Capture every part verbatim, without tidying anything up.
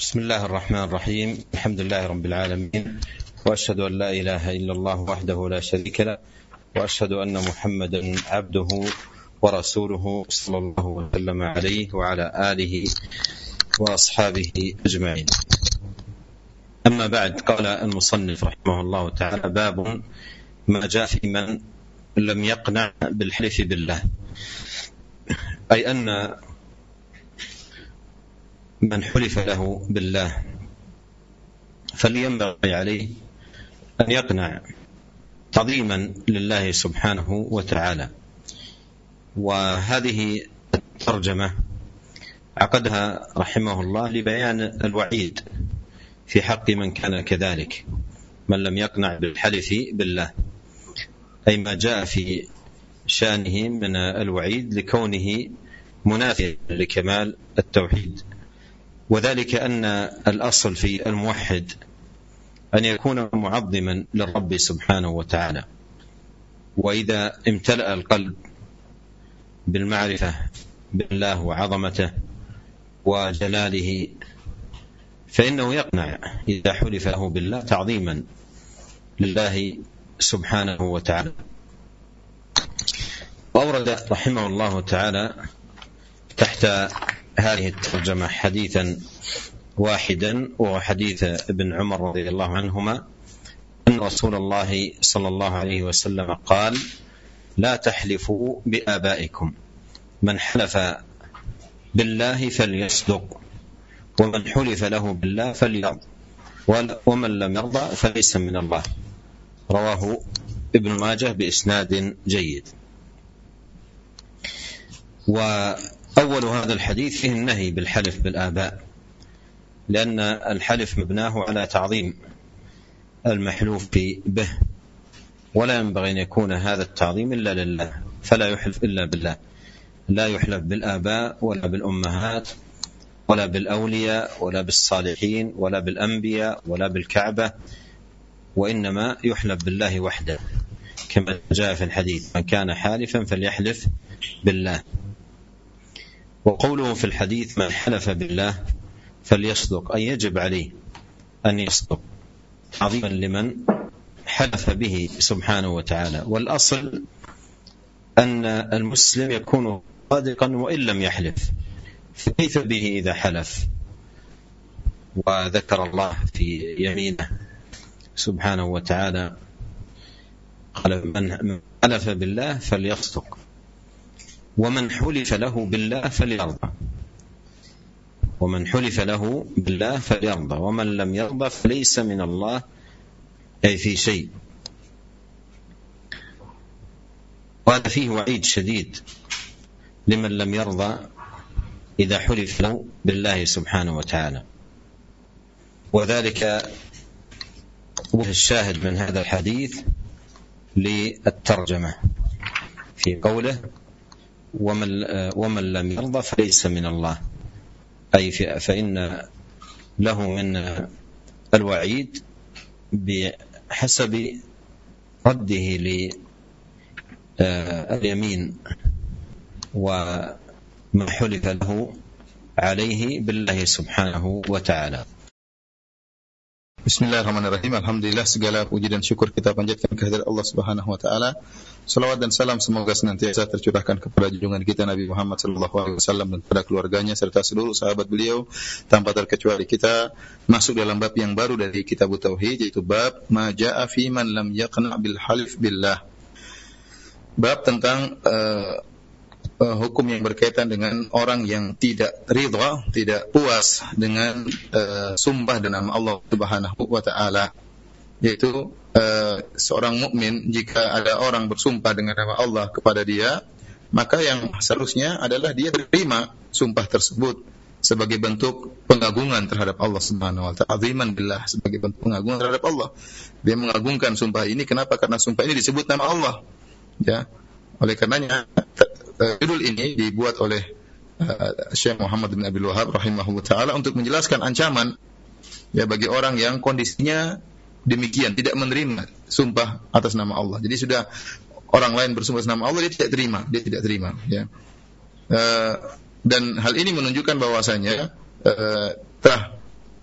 بسم الله الرحمن الرحيم. الحمد لله رب العالمين، وأشهد أن لا إله إلا الله وحده لا شريك له، وأشهد أن محمدا عبده ورسوله صلى الله وسلم عليه وعلى آله وأصحابه أجمعين. أما بعد، قال المصنف رحمه الله تعالى: باب ما جاء في من لم يقنع بالحلف بالله، أي أن من حلف له بالله فلينبغي عليه أن يقنع تعظيما لله سبحانه وتعالى. وهذه الترجمة عقدها رحمه الله لبيان الوعيد في حق من كان كذلك، من لم يقنع بالحلف بالله، أي ما جاء في شأنه من الوعيد لكونه منافيا لكمال التوحيد. وذلك أن الأصل في الموحد أن يكون معظما للرب سبحانه وتعالى، وإذا امتلأ القلب بالمعرفة بالله وعظمته وجلاله فإنه يقنع إذا حلف له بالله تعظيما لله سبحانه وتعالى. وأورد رحمه الله تعالى تحت هذه الترجمة حديثا واحدا، وهو حديث ابن عمر رضي الله عنهما أن رسول الله صلى الله عليه وسلم قال: لا تحلفوا بآبائكم، من حلف بالله فليصدق، ومن حلف له بالله فليرضى، ومن لم يرضى فليس من الله. رواه ابن ماجه بإسناد جيد. وأول هذا الحديث فيه النهي بالحلف بالآباء، لأن الحلف مبناه على تعظيم المحلوف به، ولا ينبغي أن يكون هذا التعظيم إلا لله، فلا يحلف إلا بالله. لا يحلف بالآباء ولا بالأمهات ولا بالأولياء ولا بالصالحين ولا بالأنبياء ولا بالكعبة، وإنما يحلف بالله وحده، كما جاء في الحديث: من كان حالفا فليحلف بالله. وقوله في الحديث: من حلف بالله فليصدق، أي يجب عليه أن يصدق عظيما لمن حلف به سبحانه وتعالى. والأصل أن المسلم يكون صادقا وإن لم يحلف، فكيف به إذا حلف؟ وذكر الله في يمينه سبحانه وتعالى قال: من حلف بالله فليصدق، ومن حلف له بالله فليرضى، ومن حلف له بالله فليرضى، ومن لم يرضى فليس من الله أي في شيء. وهذا فيه وعيد شديد لمن لم يرضى إذا حلف له بالله سبحانه وتعالى. وذلك وجه الشاهد من هذا الحديث للترجمة في قوله: ومن, ومن لم يرضى فليس من الله، أي فإن له من الوعيد بحسب رده لليمين وما حلف له عليه بالله سبحانه وتعالى. Bismillahirrahmanirrahim. Alhamdulillah, segala puji dan syukur kita panjatkan kehadirat Allah Subhanahu wa taala. Salawat dan salam semoga senantiasa tercurahkan kepada junjungan kita Nabi Muhammad sallallahu alaihi wasallam dan kepada keluarganya serta seluruh sahabat beliau tanpa terkecuali. Kita masuk dalam bab yang baru dari kitab tauhid, yaitu bab ma jaa fi man lam yaqna bil halif billah. Bab tentang uh, Uh, hukum yang berkaitan dengan orang yang tidak ridha, tidak puas dengan uh, sumpah dengan nama Allah Subhanahu wa taala. Yaitu uh, seorang mukmin jika ada orang bersumpah dengan nama Allah kepada dia, maka yang seharusnya adalah dia terima sumpah tersebut sebagai bentuk pengagungan terhadap Allah Subhanahu wa taala, aziman billah, sebagai bentuk pengagungan terhadap Allah. Dia mengagungkan sumpah ini. Kenapa? Karena sumpah ini disebut nama Allah. Ya. Oleh karenanya judul ini dibuat oleh uh, Syekh Muhammad bin Abdul Wahhab rahimahullah taala untuk menjelaskan ancaman ya bagi orang yang kondisinya demikian, tidak menerima sumpah atas nama Allah. Jadi sudah orang lain bersumpah atas nama Allah, dia tidak terima, dia tidak terima ya. Uh, dan hal ini menunjukkan bahwasanya uh, telah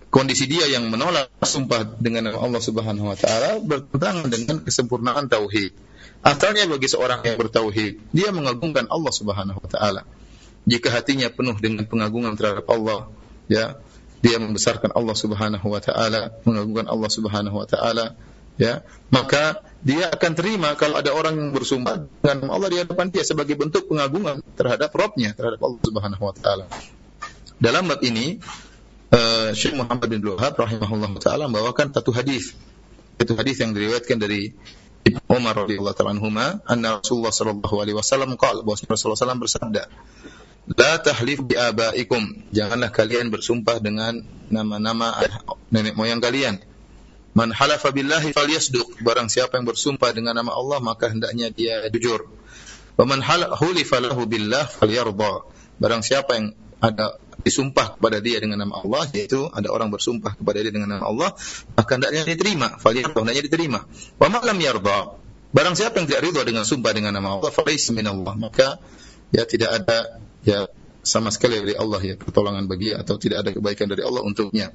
kondisi dia yang menolak sumpah dengan nama Allah Subhanahu wa taala bertentangan dengan kesempurnaan tauhid. Asalnya bagi seorang yang bertauhid, dia mengagungkan Allah Subhanahu wa taala. Jika hatinya penuh dengan pengagungan terhadap Allah, ya, dia membesarkan Allah Subhanahu wa taala, mengagungkan Allah Subhanahu wa taala, ya, maka dia akan terima kalau ada orang yang bersumpah dengan Allah di hadapan dia sebagai bentuk pengagungan terhadap Rabb-nya, terhadap Allah Subhanahu wa taala. Dalam bab ini uh, Syekh Muhammad bin Abdul Wahhab rahimahullah taala membawakan satu hadis. Itu hadis yang diriwayatkan dari Ibnu Umar radhiyallahu ta'ala anhuma, anna Rasulullah sallallahu alaihi wasallam qala, bahwa Rasulullah sallallahu alaihi wasallam bersabda, la tahlif bi abaikum, janganlah kalian bersumpah dengan nama-nama nenek moyang kalian. Man halafa billahi falyasduq, barang siapa yang bersumpah dengan nama Allah maka hendaknya dia jujur. Wa man hulifa lahu billah falyarda, barang siapa yang ada disumpah kepada dia dengan nama Allah, yaitu ada orang bersumpah kepada dia dengan nama Allah, maka hendaknya diterima, falyarda, hendaknya diterima. Wa man lam yarda, barang siapa yang tidak ridha dengan sumpah dengan nama Allah, falaysa minallah, maka ya tidak ada ya sama sekali dari Allah ya pertolongan bagi dia, atau tidak ada kebaikan dari Allah untuknya.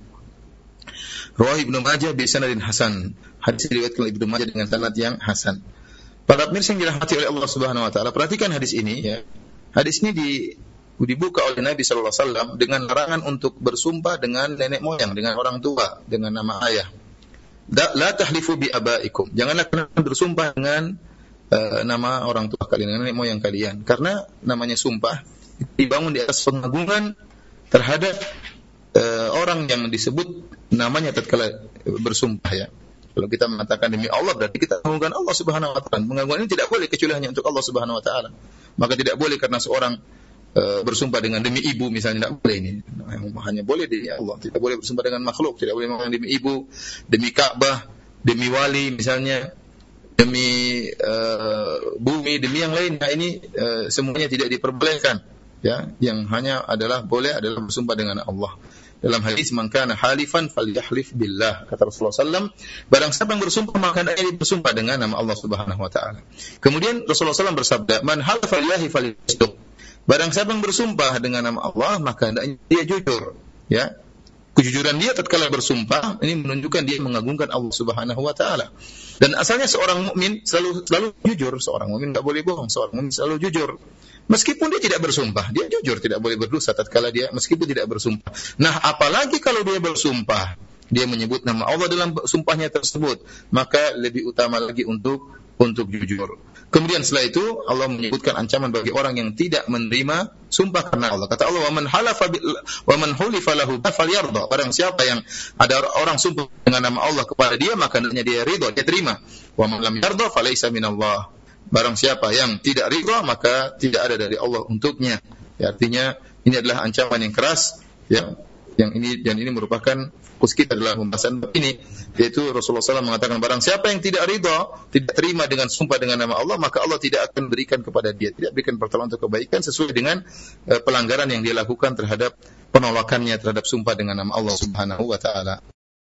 Rawi Ibnu Majah bi sanadin hasan, hadis diriwayatkan oleh Ibnu Majah dengan sanad yang hasan. Para pemirsa yang dirahmati oleh Allah Subhanahu wa taala, perhatikan hadis ini ya. Hadis ini di, dibuka oleh Nabi sallallahu alaihi wasallam dengan larangan untuk bersumpah dengan nenek moyang, dengan orang tua, dengan nama ayah. La tahlifu bi abaikum, janganlah kalian bersumpah dengan uh, nama orang tua kalian, dengan nenek moyang kalian, karena namanya sumpah dibangun di atas pengagungan terhadap uh, orang yang disebut namanya tatkala bersumpah ya. Kalau kita mengatakan demi Allah, berarti kita mengagungkan Allah Subhanahu wa taala. Pengagungan ini tidak boleh kecuali hanya untuk Allah Subhanahu wa taala. Maka tidak boleh karena seorang uh, bersumpah dengan demi ibu misalnya, tidak boleh ini. Hanya boleh demi Allah. Tidak boleh bersumpah dengan makhluk, tidak boleh mengatakan demi ibu, demi Ka'bah, demi wali misalnya, demi uh, bumi, demi yang lain. Nah, ini uh, semuanya tidak diperbolehkan. Ya, yang hanya adalah boleh adalah bersumpah dengan Allah. Dalam hadis, man kana halifan falyahlif billah, kata Rasulullah sallallahu alaihi wasallam, barang siapa yang bersumpah maka hendaknya bersumpah dengan nama Allah Subhanahu wa taala. Kemudian Rasulullah sallallahu alaihi wasallam bersabda, man halafa billahi falyasduq, barang siapa yang bersumpah dengan nama Allah maka hendaknya dia jujur. Ya, kejujuran dia tatkala bersumpah ini menunjukkan dia mengagungkan Allah Subhanahu wa taala. Dan asalnya seorang mukmin selalu selalu jujur, seorang mukmin enggak boleh bohong, seorang mukmin selalu jujur. Meskipun dia tidak bersumpah, dia jujur, tidak boleh berdosa tatkala dia meskipun tidak bersumpah. Nah, apalagi kalau dia bersumpah, dia menyebut nama Allah dalam sumpahnya tersebut, maka lebih utama lagi untuk untuk jujur. Kemudian setelah itu Allah menyebutkan ancaman bagi orang yang tidak menerima sumpah karena Allah. Kata Allah, "Wa man halafa wa man hulifa lahu falyarda." Barang siapa yang ada orang sumpah dengan nama Allah kepada dia, maka hendaknya dia ridha, dia terima. "Wa man lam yarda falaysa minallah." Barang siapa yang tidak ridha maka tidak ada dari Allah untuknya. Ya, artinya ini adalah ancaman yang keras ya, yang ini dan ini merupakan fokus kita dalam pembahasan ini, yaitu Rasulullah sallallahu alaihi wasallam mengatakan barang siapa yang tidak ridha, tidak terima dengan sumpah dengan nama Allah, maka Allah tidak akan berikan kepada dia, tidak berikan pertolongan untuk kebaikan sesuai dengan uh, pelanggaran yang dia lakukan terhadap penolakannya terhadap sumpah dengan nama Allah Subhanahu wa taala.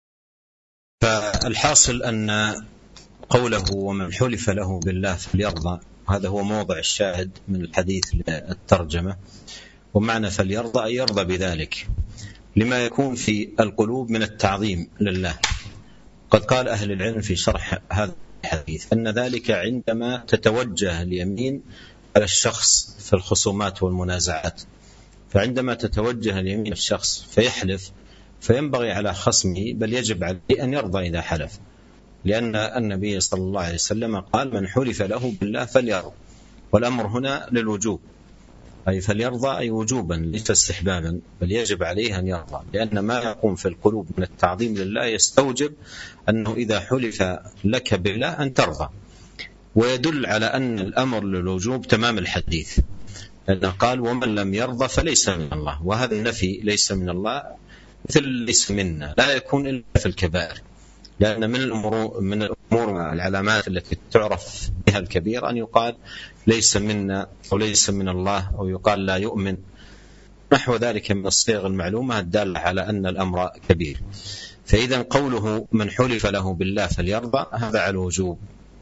فالحاصل أن قوله ومن حلف له بالله فليرضى، هذا هو موضع الشاهد من الحديث للترجمة. ومعنى فليرضى أي يرضى بذلك لما يكون في القلوب من التعظيم لله. قد قال أهل العلم في شرح هذا الحديث أن ذلك عندما تتوجه اليمين على الشخص في الخصومات والمنازعات، فعندما تتوجه اليمين الشخص فيحلف فينبغي على خصمه بل يجب عليه أن يرضى إذا حلف، لأن النبي صلى الله عليه وسلم قال من حلف له بالله فليرضى، والأمر هنا للوجوب، أي فليرضى أي وجوبا ليس استحبابا، بل يجب عليه أن يرضى، لأن ما يقوم في القلوب من التعظيم لله يستوجب أنه إذا حلف لك بالله أن ترضى، ويدل على أن الأمر للوجوب تمام الحديث، لأنه قال ومن لم يرضى فليس من الله، وهذا النفي ليس من الله مثل ليس منا لا يكون إلا في الكبائر، لأن من الأمور من الأمور العلامات التي تعرف بها الكبير أن يقال ليس منا أو ليس من الله أو يقال لا يؤمن، نحو ذلك من الصيغ المعلومة الدالة على أن الأمر كبير. فإذا قوله من حلف له بالله فليرضى هذا على الوجوب.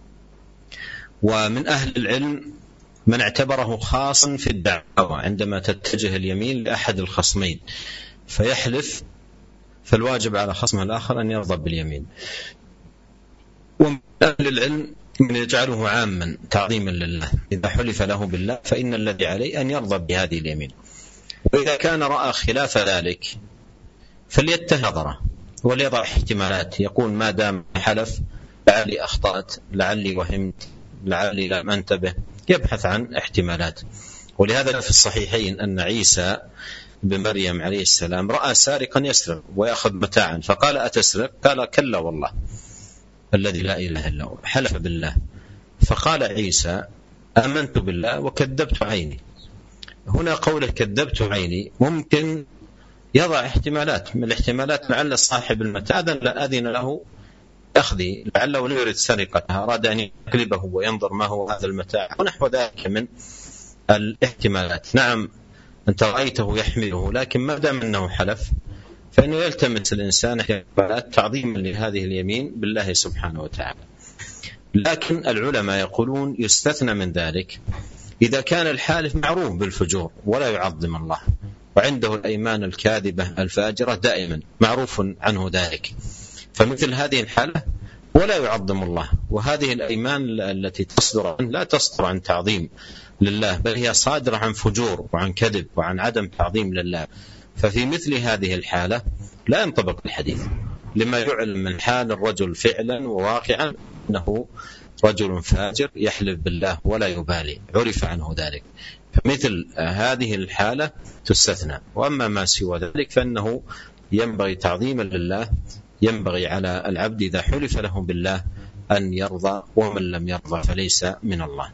ومن أهل العلم من اعتبره خاصا في الدعوة عندما تتجه اليمين لأحد الخصمين فيحلف فالواجب على خصمه الآخر أن يرضى باليمين. ومن أهل العلم من يجعله عاما تعظيما لله، إذا حلف له بالله فإن الذي عليه أن يرضى بهذه اليمين، وإذا كان رأى خلاف ذلك فليتهذره وليضع احتمالات، يقول ما دام حلف لعلي أخطأت، لعلي وهمت، لعلي لم أنتبه، يبحث عن احتمالات. ولهذا في الصحيحين أن عيسى بن مريم عليه السلام رأى سارقا يسرق ويأخذ متاعا فقال أتسرق؟ قال كلا والله الذي لا إله إلا هو، حلف بالله. فقال عيسى آمنت بالله وكذبت عيني. هنا قوله كذبت عيني ممكن يضع احتمالات، من الاحتمالات لعل صاحب المتاع أذن له أخذي، لعله لا يريد سرقتها، أراد أن يقلبه وينظر ما هو هذا المتاع ونحو ذلك من الاحتمالات. نعم أنت رأيته يحمله، لكن ما دام أنه حلف فإنه يلتمس الإنسان احتمالات تعظيما لهذه اليمين بالله سبحانه وتعالى. لكن العلماء يقولون يستثنى من ذلك إذا كان الحالف معروف بالفجور ولا يعظم الله، وعنده الأيمان الكاذبة الفاجرة دائما معروف عنه ذلك، فمثل هذه الحالة ولا يعظم الله، وهذه الأيمان التي تصدر لا تصدر عن تعظيم لله، بل هي صادرة عن فجور وعن كذب وعن عدم تعظيم لله. ففي مثل هذه الحالة لا ينطبق الحديث، لما يعلم من حال الرجل فعلا وواقعا أنه رجل فاجر يحلف بالله ولا يبالي، عرف عنه ذلك، فمثل هذه الحالة تستثنى. وأما ما سوى ذلك فإنه ينبغي تعظيما لله، ينبغي على العبد إذا حلف له بالله أن يرضى، ومن لم يرضى فليس من الله.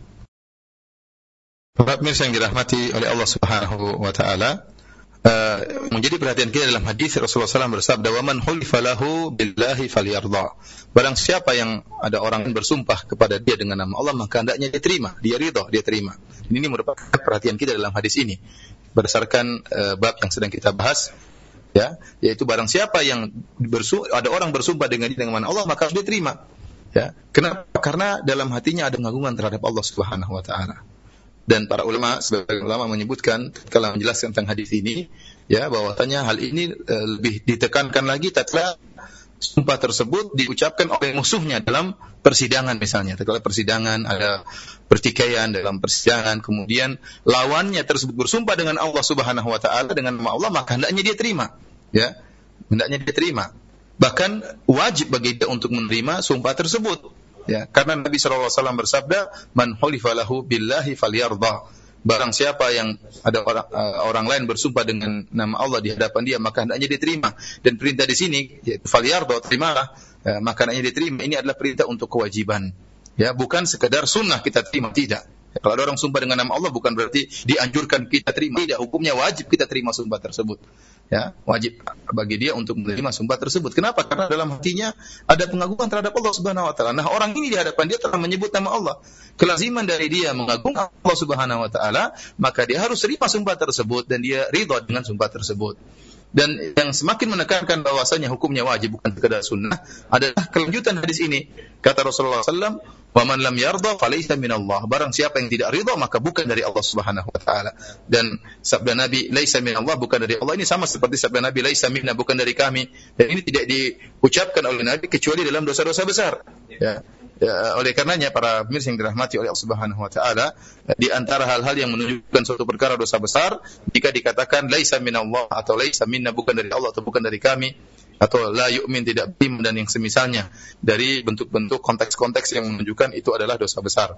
Para pemirsa yang dirahmati oleh Allah Subhanahu wa taala, uh, menjadi perhatian kita dalam hadis Rasulullah shallallahu alaihi wasallam bersabda, "Wa man hulifa lahu billahi falyardha." Barang siapa yang ada orang yang bersumpah kepada dia dengan nama Allah, maka hendaknya dia terima, dia ridha, dia terima. Ini merupakan perhatian kita dalam hadis ini berdasarkan uh, bab yang sedang kita bahas, ya, yaitu barang siapa yang bersu- ada orang bersumpah dengan dia dengan nama Allah, maka dia terima. Ya, kenapa? Karena dalam hatinya ada pengagungan terhadap Allah Subhanahu wa taala. Dan para ulama, sebagian ulama menyebutkan kalau menjelaskan tentang hadis ini, ya, bahwasanya hal ini e, lebih ditekankan lagi tatkala sumpah tersebut diucapkan oleh musuhnya dalam persidangan misalnya. Tatkala persidangan ada pertikaian dalam persidangan, kemudian lawannya tersebut bersumpah dengan Allah Subhanahu wa taala dengan nama Allah, maka hendaknya dia terima, ya. Hendaknya dia terima. Bahkan wajib bagi dia untuk menerima sumpah tersebut. Ya, karena Nabi shallallahu alaihi wasallam bersabda, "Man hulifa lahu billahi falyardha." Barang siapa yang ada orang, uh, orang lain bersumpah dengan nama Allah di hadapan dia, maka hendaknya diterima. Dan perintah di sini, yaitu falyardha, terimalah, uh, maka hendaknya diterima. Ini adalah perintah untuk kewajiban. Ya, bukan sekedar sunnah kita terima, tidak. Ya, kalau ada orang sumpah dengan nama Allah bukan berarti dianjurkan kita terima, tidak, hukumnya wajib kita terima sumpah tersebut. Ya, wajib bagi dia untuk menerima sumpah tersebut. Kenapa? Karena dalam hatinya ada pengagungan terhadap Allah Subhanahu wa taala. Nah, orang ini di hadapan dia telah menyebut nama Allah. Kelaziman dari dia mengagungkan Allah Subhanahu wa taala, maka dia harus terima sumpah tersebut dan dia ridha dengan sumpah tersebut. Dan yang semakin menekankan bahwasanya hukumnya wajib bukan sekadar sunnah adalah kelanjutan hadis ini. Kata Rasulullah sallallahu alaihi wasallam, "Wa man lam yarda falaysa minallah." Barang siapa yang tidak ridha maka bukan dari Allah Subhanahu wa taala. Dan sabda Nabi, "Laisa minallah," bukan dari Allah, ini sama seperti sabda Nabi, "Laisa minna," bukan dari kami. Dan ini tidak diucapkan oleh Nabi kecuali dalam dosa-dosa besar. Ya. Ya, oleh karenanya para pemirsa yang dirahmati oleh Allah Subhanahu wa taala, di antara hal-hal yang menunjukkan suatu perkara dosa besar jika dikatakan laisa minallah atau laisa minna, bukan dari Allah atau bukan dari kami, atau la yu'min, tidak beriman, dan yang semisalnya dari bentuk-bentuk konteks-konteks yang menunjukkan itu adalah dosa besar.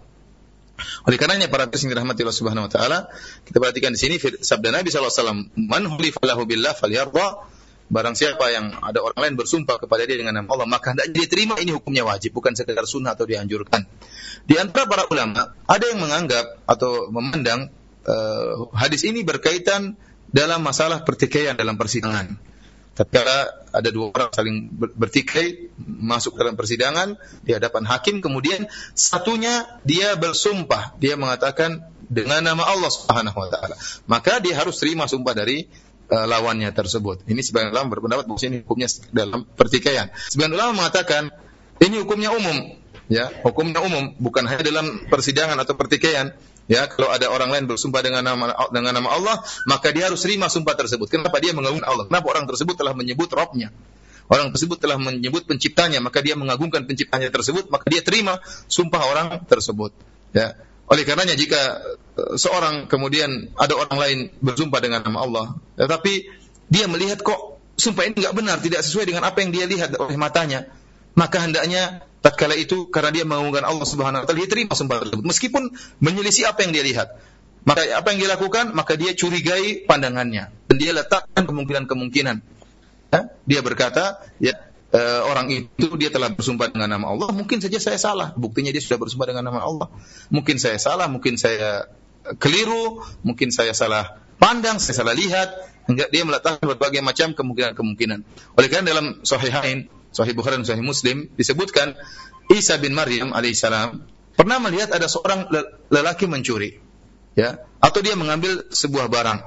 Oleh karenanya para pemirsa yang dirahmati Allah Subhanahu wa taala, kita perhatikan di sini sabda Nabi sallallahu alaihi wasallam, "Man hulifa lahu billah falyardha." Barang siapa yang ada orang lain bersumpah kepada dia dengan nama Allah, maka hendaknya dia terima. Ini hukumnya wajib, bukan sekadar sunnah atau dianjurkan. Di antara para ulama ada yang menganggap atau memandang uh, hadis ini berkaitan dalam masalah pertikaian dalam persidangan. Tatkala ada dua orang saling bertikai masuk dalam persidangan di hadapan hakim, kemudian satunya dia bersumpah, dia mengatakan dengan nama Allah Subhanahu wa taala, maka dia harus terima sumpah dari Uh, lawannya tersebut. Ini sebagian ulama berpendapat bahwa ini hukumnya dalam pertikaian. Sebagian ulama mengatakan ini hukumnya umum, ya, hukumnya umum, bukan hanya dalam persidangan atau pertikaian. Ya, kalau ada orang lain bersumpah dengan nama dengan nama Allah, maka dia harus terima sumpah tersebut. Kenapa? Dia mengagungkan Allah. Kenapa? Orang tersebut telah menyebut Rabb-Nya. Orang tersebut telah menyebut penciptanya, maka dia mengagungkan penciptanya tersebut, maka dia terima sumpah orang tersebut. Ya. Oleh karenanya jika seorang kemudian ada orang lain bersumpah dengan nama Allah, tetapi dia melihat kok sumpah ini enggak benar, tidak sesuai dengan apa yang dia lihat oleh matanya, maka hendaknya tatkala itu karena dia mengagungkan Allah Subhanahu wa taala, dia terima sumpah tersebut meskipun menyelisih apa yang dia lihat. Maka apa yang dia lakukan? Maka dia curigai pandangannya dan dia letakkan kemungkinan-kemungkinan. Ya, dia berkata, ya e, orang itu dia telah bersumpah dengan nama Allah, mungkin saja saya salah. Buktinya dia sudah bersumpah dengan nama Allah. Mungkin saya salah, mungkin saya keliru, mungkin saya salah pandang, saya salah lihat. Hingga dia meletakkan berbagai macam kemungkinan-kemungkinan. Oleh karena dalam Sahihain, Sahih Bukhari dan Sahih Muslim disebutkan Isa bin Maryam alaihissalam pernah melihat ada seorang lelaki mencuri, ya, atau dia mengambil sebuah barang.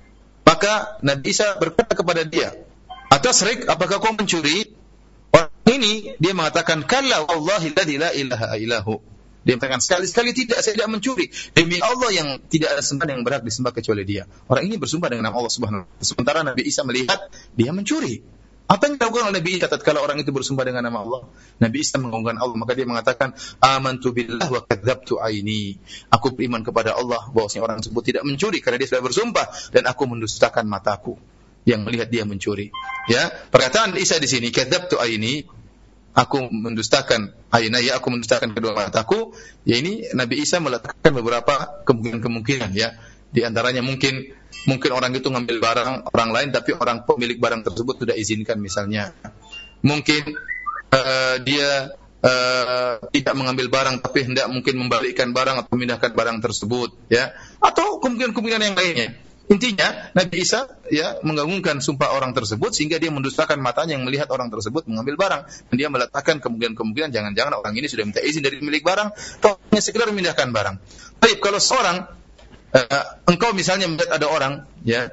Maka Nabi Isa berkata kepada dia, "Atasrik, apakah kau mencuri?" Orang ini dia mengatakan, "Kalla wallahi alladzi la ilaha illahu." Dia mengatakan, sekali-sekali tidak, saya tidak mencuri. Demi Allah yang tidak ada sembahan yang berhak disembah kecuali Dia. Orang ini bersumpah dengan nama Allah Subhanahu wa taala. Sementara Nabi Isa melihat dia mencuri. Apa yang dilakukan oleh Nabi Isa tatkala orang itu bersumpah dengan nama Allah? Nabi Isa mengagungkan Allah, maka dia mengatakan, "Amantu billah wa kadzabtu aini." Aku beriman kepada Allah bahwasanya orang tersebut tidak mencuri karena dia sudah bersumpah, dan aku mendustakan mataku yang melihat dia mencuri. Ya, perkataan Isa di sini, "Kadzabtu aini," aku mendustakan aina, ya aku mendustakan kedua mataku. Ya ini Nabi Isa meletakkan beberapa kemungkinan-kemungkinan, ya. Di antaranya mungkin mungkin orang itu ngambil barang orang lain, tapi orang pemilik barang tersebut tidak izinkan misalnya. Mungkin uh, dia uh, tidak mengambil barang, tapi hendak mungkin membalikkan barang atau memindahkan barang tersebut, ya. Atau kemungkinan-kemungkinan yang lainnya. Intinya Nabi Isa ya mengagungkan sumpah orang tersebut sehingga dia mendustakan matanya yang melihat orang tersebut mengambil barang, dan dia meletakkan kemungkinan-kemungkinan jangan-jangan orang ini sudah minta izin dari pemilik barang atau hanya sekedar memindahkan barang. Tapi kalau seorang uh, engkau misalnya melihat ada orang ya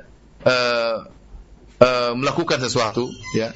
uh, uh, melakukan sesuatu ya,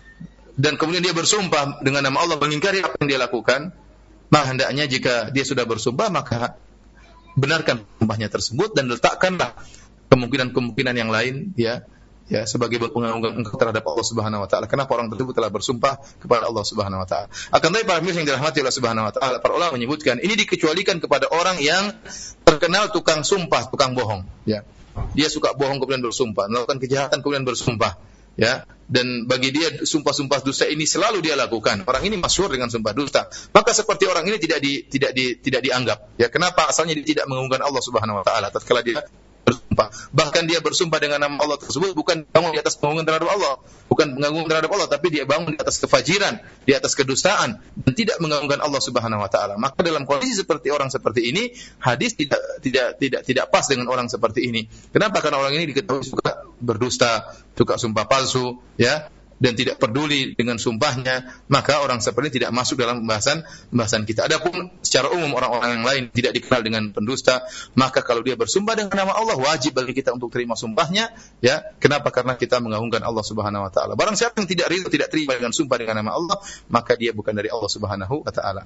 dan kemudian dia bersumpah dengan nama Allah mengingkari apa yang dia lakukan, maka hendaknya jika dia sudah bersumpah maka benarkan sumpahnya tersebut dan letakkanlah kemungkinan-kemungkinan yang lain ya ya sebagai pengagungan engkau terhadap Allah Subhanahu wa taala. Kenapa orang tersebut telah bersumpah kepada Allah Subhanahu wa taala? Akan tetapi para pemirsa yang dirahmati Allah Subhanahu wa taala, para ulama menyebutkan ini dikecualikan kepada orang yang terkenal tukang sumpah, tukang bohong ya. Dia suka bohong kemudian bersumpah, melakukan kejahatan kemudian bersumpah ya, dan bagi dia sumpah-sumpah dusta ini selalu dia lakukan. Orang ini masyhur dengan sumpah dusta. Maka seperti orang ini tidak di, tidak di, tidak dianggap ya. Kenapa? Asalnya dia tidak mengagungkan Allah Subhanahu wa taala tatkala dia bersumpah. Bahkan dia bersumpah dengan nama Allah tersebut bukan bangun di atas pengagungan terhadap Allah, bukan mengagungkan terhadap Allah, tapi dia bangun di atas kefajiran, di atas kedustaan, dan tidak mengagungkan Allah Subhanahu wa taala. Maka dalam kondisi seperti orang seperti ini, hadis tidak tidak tidak tidak pas dengan orang seperti ini. Kenapa? Karena orang ini diketahui suka berdusta, suka sumpah palsu, ya, dan tidak peduli dengan sumpahnya, maka orang seperti ini tidak masuk dalam pembahasan pembahasan kita. Adapun secara umum orang-orang yang lain tidak dikenal dengan pendusta, maka kalau dia bersumpah dengan nama Allah, wajib bagi kita untuk terima sumpahnya, ya. Kenapa? Karena kita mengagungkan Allah Subhanahu wa taala. Barang siapa yang tidak ridho, tidak terima dengan sumpah dengan nama Allah, maka dia bukan dari Allah Subhanahu wa taala.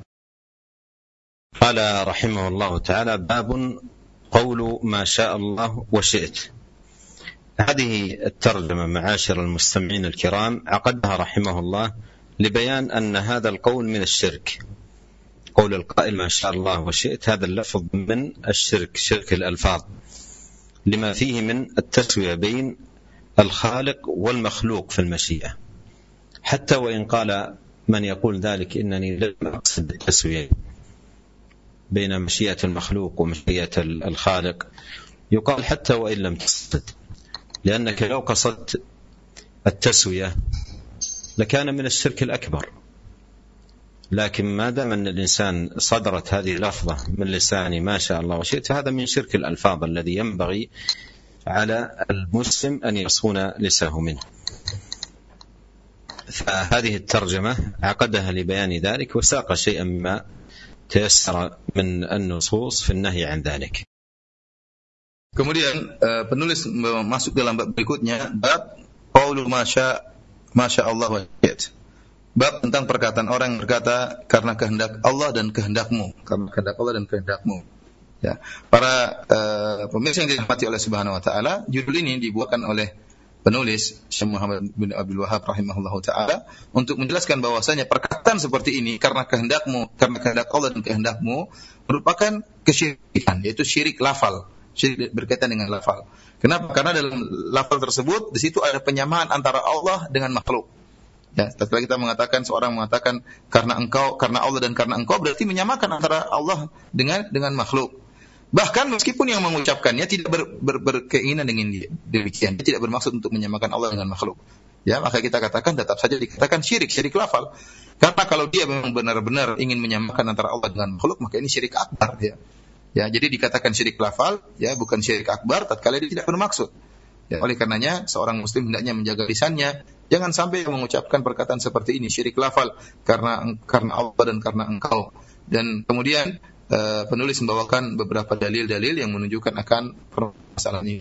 Qala rahimahullahu taala babun qawlu ma syaa Allah wa syi'ta. هذه الترجمة معاشر المستمعين الكرام عقدها رحمه الله لبيان أن هذا القول من الشرك. قول القائل ما شاء الله وشئت، هذا اللفظ من الشرك، شرك الألفاظ، لما فيه من التسوية بين الخالق والمخلوق في المشيئة. حتى وإن قال من يقول ذلك إنني لم أقصد التسوية بين مشيئة المخلوق ومشيئة الخالق، يقال حتى وإن لم تقصد، لأنك لو قصدت التسوية لكان من الشرك الأكبر. لكن ما دام أن الإنسان صدرت هذه اللفظة من لسانه ما شاء الله وشئت، هذا من شرك الألفاظ الذي ينبغي على المسلم أن يصون لسانه منه. فهذه الترجمة عقدها لبيان ذلك وساق شيئا مما تيسر من النصوص في النهي عن ذلك. Kemudian uh, penulis masuk dalam bab berikutnya, bab qaulu masya masya Allah wa syi'ta. Bab tentang perkataan orang yang berkata karena kehendak Allah dan kehendakmu, karena kehendak Allah dan kehendakmu. Ya, para uh, pemirsa yang dirahmati oleh Subhanahu wa taala, judul ini dibuatkan oleh penulis Syekh Muhammad bin Abdul Wahhab rahimahullahu taala untuk menjelaskan bahwasanya perkataan seperti ini karena kehendakmu, karena kehendak Allah dan kehendakmu merupakan kesyirikan, yaitu syirik lafal, syirik berkaitan dengan lafal. Kenapa? Karena dalam lafal tersebut di situ ada penyamaan antara Allah dengan makhluk. Ya, setelah kita mengatakan, seorang mengatakan karena engkau, karena Allah dan karena engkau, berarti menyamakan antara Allah dengan dengan makhluk. Bahkan meskipun yang mengucapkannya tidak ber, ber, berkeinginan dengan demikian, dia tidak bermaksud untuk menyamakan Allah dengan makhluk. Ya, maka kita katakan tetap saja dikatakan syirik, syirik lafal. Karena kalau dia memang benar-benar ingin menyamakan antara Allah dengan makhluk, maka ini syirik akbar, ya. Ya, jadi dikatakan syirik lafal, ya, bukan syirik akbar tatkala dia tidak bermaksud. Ya, oleh karenanya seorang muslim hendaknya menjaga lisannya, jangan sampai mengucapkan perkataan seperti ini syirik lafal karena karena Allah dan karena engkau. Dan kemudian Uh, penulis membawakan beberapa dalil-dalil yang menunjukkan akan permasalahan ini.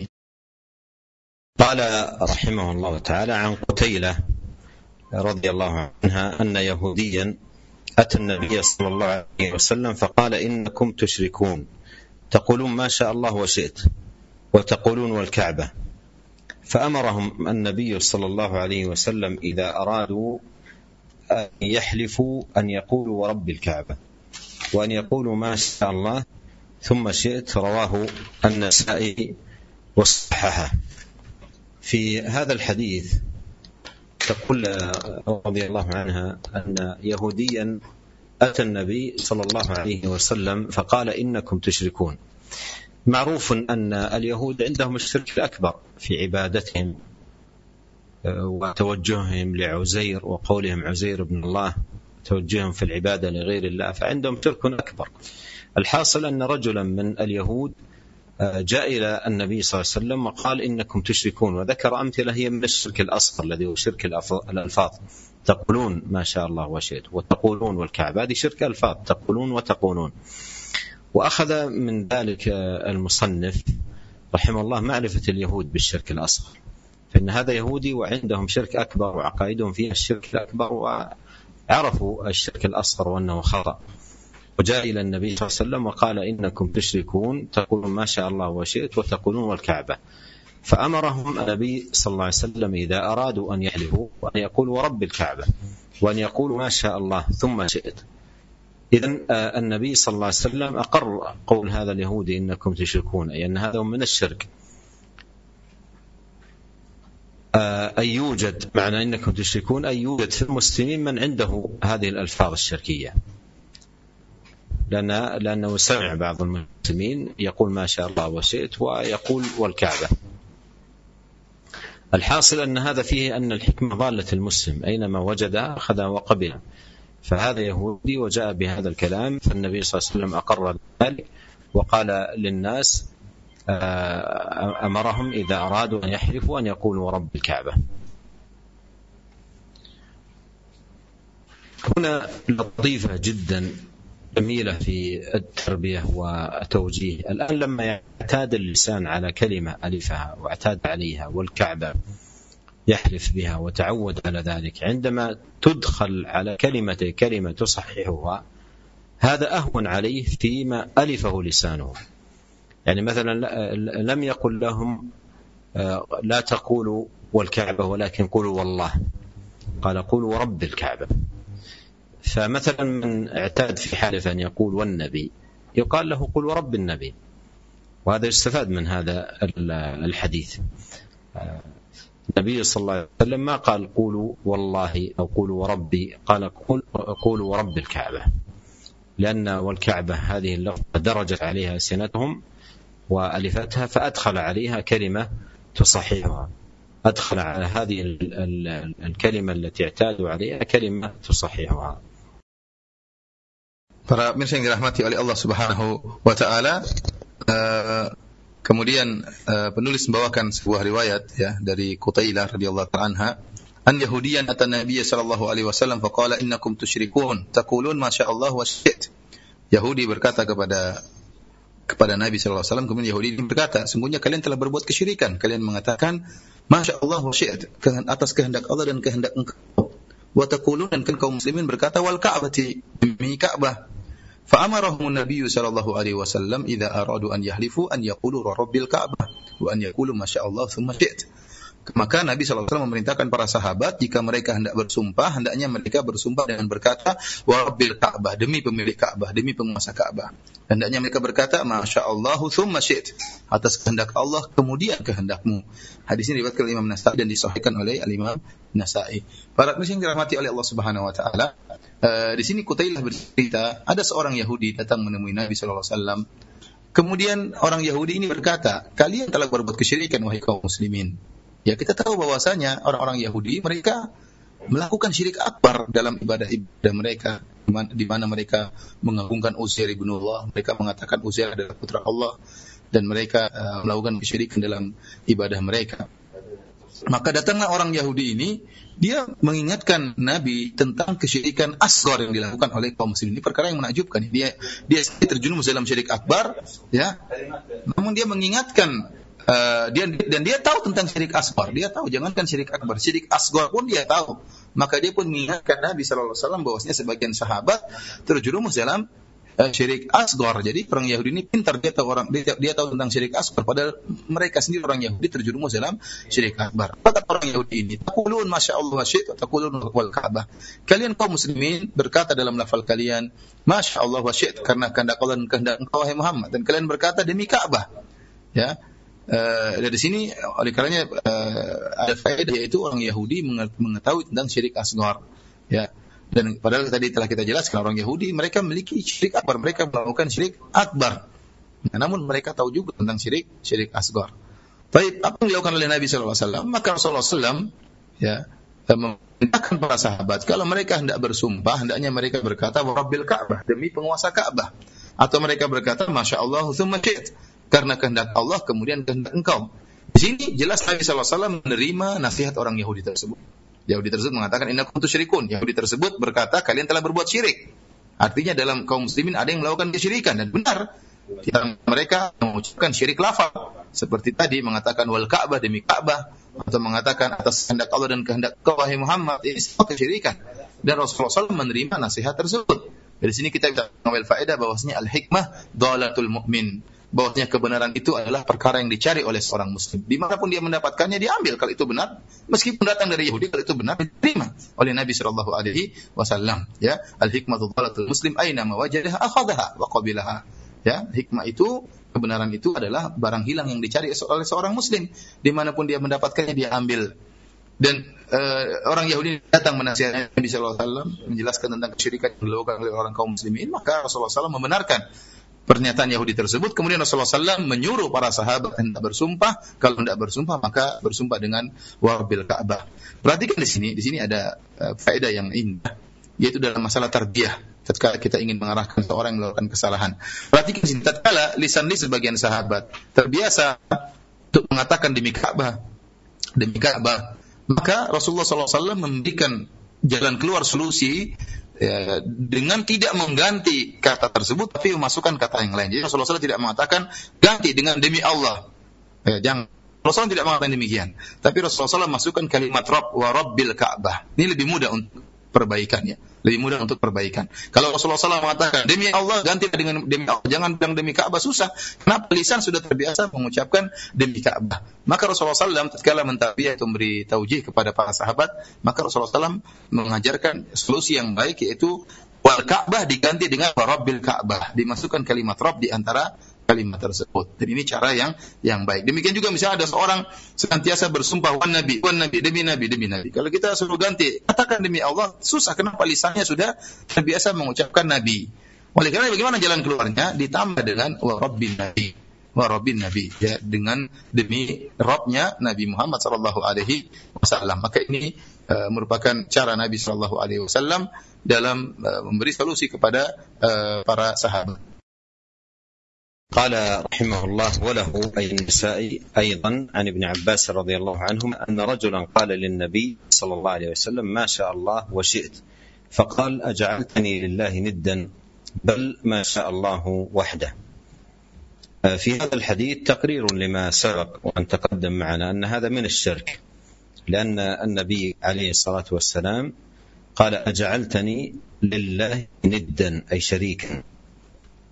Qala rahimahullah ta'ala an Qutailah radhiyallahu anha anna yahudiyan ata an-nabiy sallallahu alayhi wa sallam faqala innakum tushrikun taqulun ma sha Allah wa shi'ta wa taqulun wal Ka'bah فأمرهم النبي صلى الله عليه وسلم إذا أرادوا أن يحلفوا أن يقولوا ورب الكعبة وأن يقولوا ما شاء الله ثم شئت. رواه النسائي وصححه. في هذا الحديث تقول رضي الله عنها أن يهوديا أتى النبي صلى الله عليه وسلم فقال إنكم تشركون. معروف أن اليهود عندهم الشرك الأكبر في عبادتهم وتوجههم لعزير وقولهم عزير ابن الله، توجههم في العبادة لغير الله، فعندهم شرك أكبر. الحاصل أن رجلا من اليهود جاء إلى النبي صلى الله عليه وسلم وقال إنكم تشركون، وذكر أمثلة هي من الشرك الأصغر الذي هو شرك الألفاظ، تقولون ما شاء الله وشئت وتقولون والكعبة، هذه شرك ألفاظ، تقولون وتقولون. وأخذ من ذلك المصنف رحمه الله معرفة اليهود بالشرك الأصغر، فإن هذا يهودي وعندهم شرك أكبر وعقائدهم فيها الشرك الأكبر، وعرفوا الشرك الأصغر وأنه خطأ، وجاء إلى النبي صلى الله عليه وسلم وقال إنكم تشركون تقولون ما شاء الله وشئت وتقولون والكعبة. فأمرهم النبي صلى الله عليه وسلم إذا أرادوا أن يحلفوا وأن يقولوا رب الكعبة وأن يقولوا ما شاء الله ثم شئت. إذن النبي صلى الله عليه وسلم أقر قول هذا اليهودي إنكم تشركون، أي أن هذا من الشرك، أن يوجد معنى إنكم تشركون أن يوجد في المسلمين من عنده هذه الألفاظ الشركية، لأن لأنه سمع بعض المسلمين يقول ما شاء الله وشئت ويقول والكعبة. الحاصل أن هذا فيه أن الحكمة ضالة المسلم، أينما وجدها أخذها وقبلها. فهذا يهودي وجاء بهذا الكلام، فالنبي صلى الله عليه وسلم أقر ذلك وقال للناس أمرهم إذا أرادوا أن يحلفوا أن يقولوا رب الكعبة. هنا لطيفة جدا جميلة في التربية وتوجيه. الآن لما يعتاد اللسان على كلمة ألفها واعتاد عليها والكعبة يحلف بها وتعود على ذلك، عندما تدخل على كلمة كلمة تصححها هذا أهون عليه فيما ألفه لسانه. يعني مثلا لم يقل لهم لا تقولوا والكعبة ولكن قولوا والله، قال قولوا رب الكعبة. فمثلا من اعتاد في حالف أن يقول والنبي يقال له قل ورب النبي، وهذا يستفاد من هذا الحديث. النبي صلى الله عليه وسلم ما قال قولوا والله أو قولوا وربي، قال قولوا ورب الكعبة، لأن والكعبة هذه اللفظة درجت عليها سنتهم وألفتها، فأدخل عليها كلمة تصحيحها، أدخل على هذه الكلمة التي اعتادوا عليها كلمة تصحيحها. Para pemirsa yang dirahmati oleh Allah Subhanahu wa taala, uh, kemudian uh, penulis membawakan sebuah riwayat ya dari Qutailah radhiyallahu ta'ala anha, an yahudiyan atan nabiy sallallahu alaihi wasallam faqala innakum tusyrikun taqulun ma sya Allah wa syi'ta. Yahudi berkata kepada kepada Nabi sallallahu alaihi wasallam, kemudian Yahudi berkata, sungguhnya kalian telah berbuat kesyirikan, kalian mengatakan masya Allah wa syi'ta, atas kehendak Allah dan kehendak engkau. Wa taqulun, dan kaum muslimin berkata wal ka'bati, demi Ka'bah. فأمرهم النبي صلى الله عليه وسلم إذا أرادوا أن يحلفوا أن يقولوا رب الكعبة وأن يقولوا ما شاء الله ثم شئت. Maka Nabi shallallahu alaihi wasallam memerintahkan para sahabat jika mereka hendak bersumpah, hendaknya mereka bersumpah dengan berkata wa rabbil Ka'bah, demi pemilik Ka'bah, demi penguasa Ka'bah. Hendaknya mereka berkata masya Allah thumma syi'at, atas kehendak Allah kemudian kehendakmu. Hadis ini diriwayatkan oleh Imam Nasa'i dan disahihkan oleh Al-Imam Nasa'i. Para muslimin yang dirahmati oleh Allah Subhanahu wa taala, uh, di sini Qutailah bercerita ada seorang Yahudi datang menemui Nabi sallallahu alaihi wasallam. Kemudian orang Yahudi ini berkata, kalian telah berbuat kesyirikan wahai kaum muslimin. Ya, kita tahu bahwasanya orang-orang Yahudi mereka melakukan syirik akbar dalam ibadah-ibadah mereka, di mana mereka mengagungkan Uzair ibn Allah, mereka mengatakan Uzair adalah putra Allah, dan mereka uh, melakukan kesyirikan dalam ibadah mereka. Maka datanglah orang Yahudi ini, dia mengingatkan Nabi tentang kesyirikan asghar yang dilakukan oleh kaum muslimin. Ini perkara yang menakjubkan. Dia dia terjerumus dalam syirik akbar, ya. Namun dia mengingatkan Uh, dia, dan dia tahu tentang syirik asghar. Dia tahu, jangankan syirik akbar, syirik asghar pun dia tahu. Maka dia pun mengingatkan Nabi sallallahu alaihi wasallam bahwasanya sebagian sahabat terjerumus dalam uh, syirik asghar. Jadi orang Yahudi ini pintar, dia tahu orang dia, dia tahu tentang syirik asghar, padahal mereka sendiri orang Yahudi terjerumus dalam syirik akbar. Kata orang Yahudi ini, taqulun masyaallah wa syi'at, taqulun wal Ka'bah. Kalian kaum muslimin berkata dalam lafal kalian masyaallah wa syi'at, karena kehendak Allah dan kehendak engkau wahai Muhammad, dan kalian berkata demi Ka'bah. Ya. Uh, dari sini oleh karenanya uh, ada faedah, yaitu orang Yahudi mengetahui tentang syirik asghar, ya. Dan padahal tadi telah kita jelaskan orang Yahudi mereka memiliki syirik akbar, mereka melakukan syirik akbar. Nah, namun mereka tahu juga tentang syirik syirik asghar. Baik, apa yang dilakukan oleh Nabi sallallahu alaihi wasallam? Maka Rasulullah sallallahu alaihi wasallam ya memerintahkan para sahabat kalau mereka hendak bersumpah, hendaknya mereka berkata wa rabbil Ka'bah, demi penguasa Ka'bah, atau mereka berkata masya Allah tsumma syi'at, karena kehendak Allah kemudian kehendak engkau. Di sini jelas Nabi sallallahu alaihi wasallam menerima nasihat orang Yahudi tersebut. Yahudi tersebut mengatakan innakum tusyrikun. Yahudi tersebut berkata kalian telah berbuat syirik. Artinya dalam kaum muslimin ada yang melakukan kesyirikan, dan benar yang mereka mengucapkan syirik lafaz seperti tadi mengatakan wal Ka'bah, demi Ka'bah, atau mengatakan atas kehendak Allah dan kehendak engkau wahai Muhammad. Ini semua kesyirikan, dan Rasulullah sallallahu alaihi wasallam menerima nasihat tersebut. Dari sini kita bisa mengambil faedah bahwasanya al-hikmah dhalatul mu'min, bahwasanya kebenaran itu adalah perkara yang dicari oleh seorang muslim. Dimanapun dia mendapatkannya, diambil kalau itu benar. Meskipun datang dari Yahudi, kalau itu benar, diterima oleh Nabi sallallahu alaihi wasallam. Ya, al-hikmatu dhalatul muslim aina ma wajadaha akhadhaha wa qabilaha. Ya, hikmah itu, kebenaran itu adalah barang hilang yang dicari oleh seorang muslim. Dimanapun dia mendapatkannya, dia ambil. Dan uh, orang Yahudi datang menasihati Nabi sallallahu alaihi wasallam, menjelaskan tentang kesyirikan yang dilakukan oleh orang kaum muslimin, maka Rasulullah sallallahu alaihi wasallam membenarkan pernyataan Yahudi tersebut. Kemudian Rasulullah sallallahu alaihi wasallam menyuruh para sahabat hendak bersumpah, kalau hendak bersumpah maka bersumpah dengan warbil Ka'bah. Perhatikan di sini, di sini ada uh, faedah yang indah, yaitu dalam masalah tarbiyah. Tatkala kita ingin mengarahkan seorang yang melakukan kesalahan, perhatikan di sini, tatkala lisan-lisan sebagian sahabat terbiasa untuk mengatakan demi Ka'bah, demi Ka'bah, maka Rasulullah sallallahu alaihi wasallam memberikan jalan keluar, solusi, ya, dengan tidak mengganti kata tersebut tapi memasukkan kata yang lain. Jadi Rasulullah sallallahu alaihi wasallam tidak mengatakan ganti dengan demi Allah. Ya, jangan. Rasulullah tidak mengatakan demikian. Tapi Rasulullah sallallahu alaihi wasallam masukkan kalimat Rabb wa Rabbil Ka'bah. Ini lebih mudah untuk perbaikan, ya. Lebih mudah untuk perbaikan. Kalau Rasulullah sallallahu alaihi wasallam mengatakan demi Allah, ganti dengan demi Allah. Jangan bilang demi Ka'bah, susah. Kenapa? Lisan sudah terbiasa mengucapkan demi Ka'bah. Maka Rasulullah sallallahu alaihi wasallam tatkala mentarbiyah itu memberi taujih kepada para sahabat, maka Rasulullah sallallahu alaihi wasallam mengajarkan solusi yang baik, yaitu wal Ka'bah diganti dengan Rabbil Ka'bah. Dimasukkan kalimat Rabb di antara kalimat tersebut. Dan ini cara yang yang baik. Demikian juga misalnya ada seorang senantiasa bersumpah wan nabi, wan nabi, demi nabi, demi nabi. Kalau kita suruh ganti, katakan demi Allah, susah. Kenapa? Lisannya sudah terbiasa mengucapkan nabi. Oleh karena bagaimana jalan keluarnya? Ditambah dengan wa rabbin nabi, wa rabbin nabi, ya, dengan demi Rabbnya Nabi Muhammad sallallahu alaihi wasallam. Maka ini uh, merupakan cara Nabi sallallahu alaihi wasallam dalam uh, memberi solusi kepada uh, para sahabat. قال رحمه الله وله أي النسائي أيضا عن ابن عباس رضي الله عنهما أن رجلا قال للنبي صلى الله عليه وسلم ما شاء الله وشئت فقال أجعلتني لله ندا بل ما شاء الله وحده. في هذا الحديث تقرير لما سبق وأن تقدم معنا أن هذا من الشرك، لأن النبي عليه الصلاة والسلام قال أجعلتني لله ندا أي شريكا،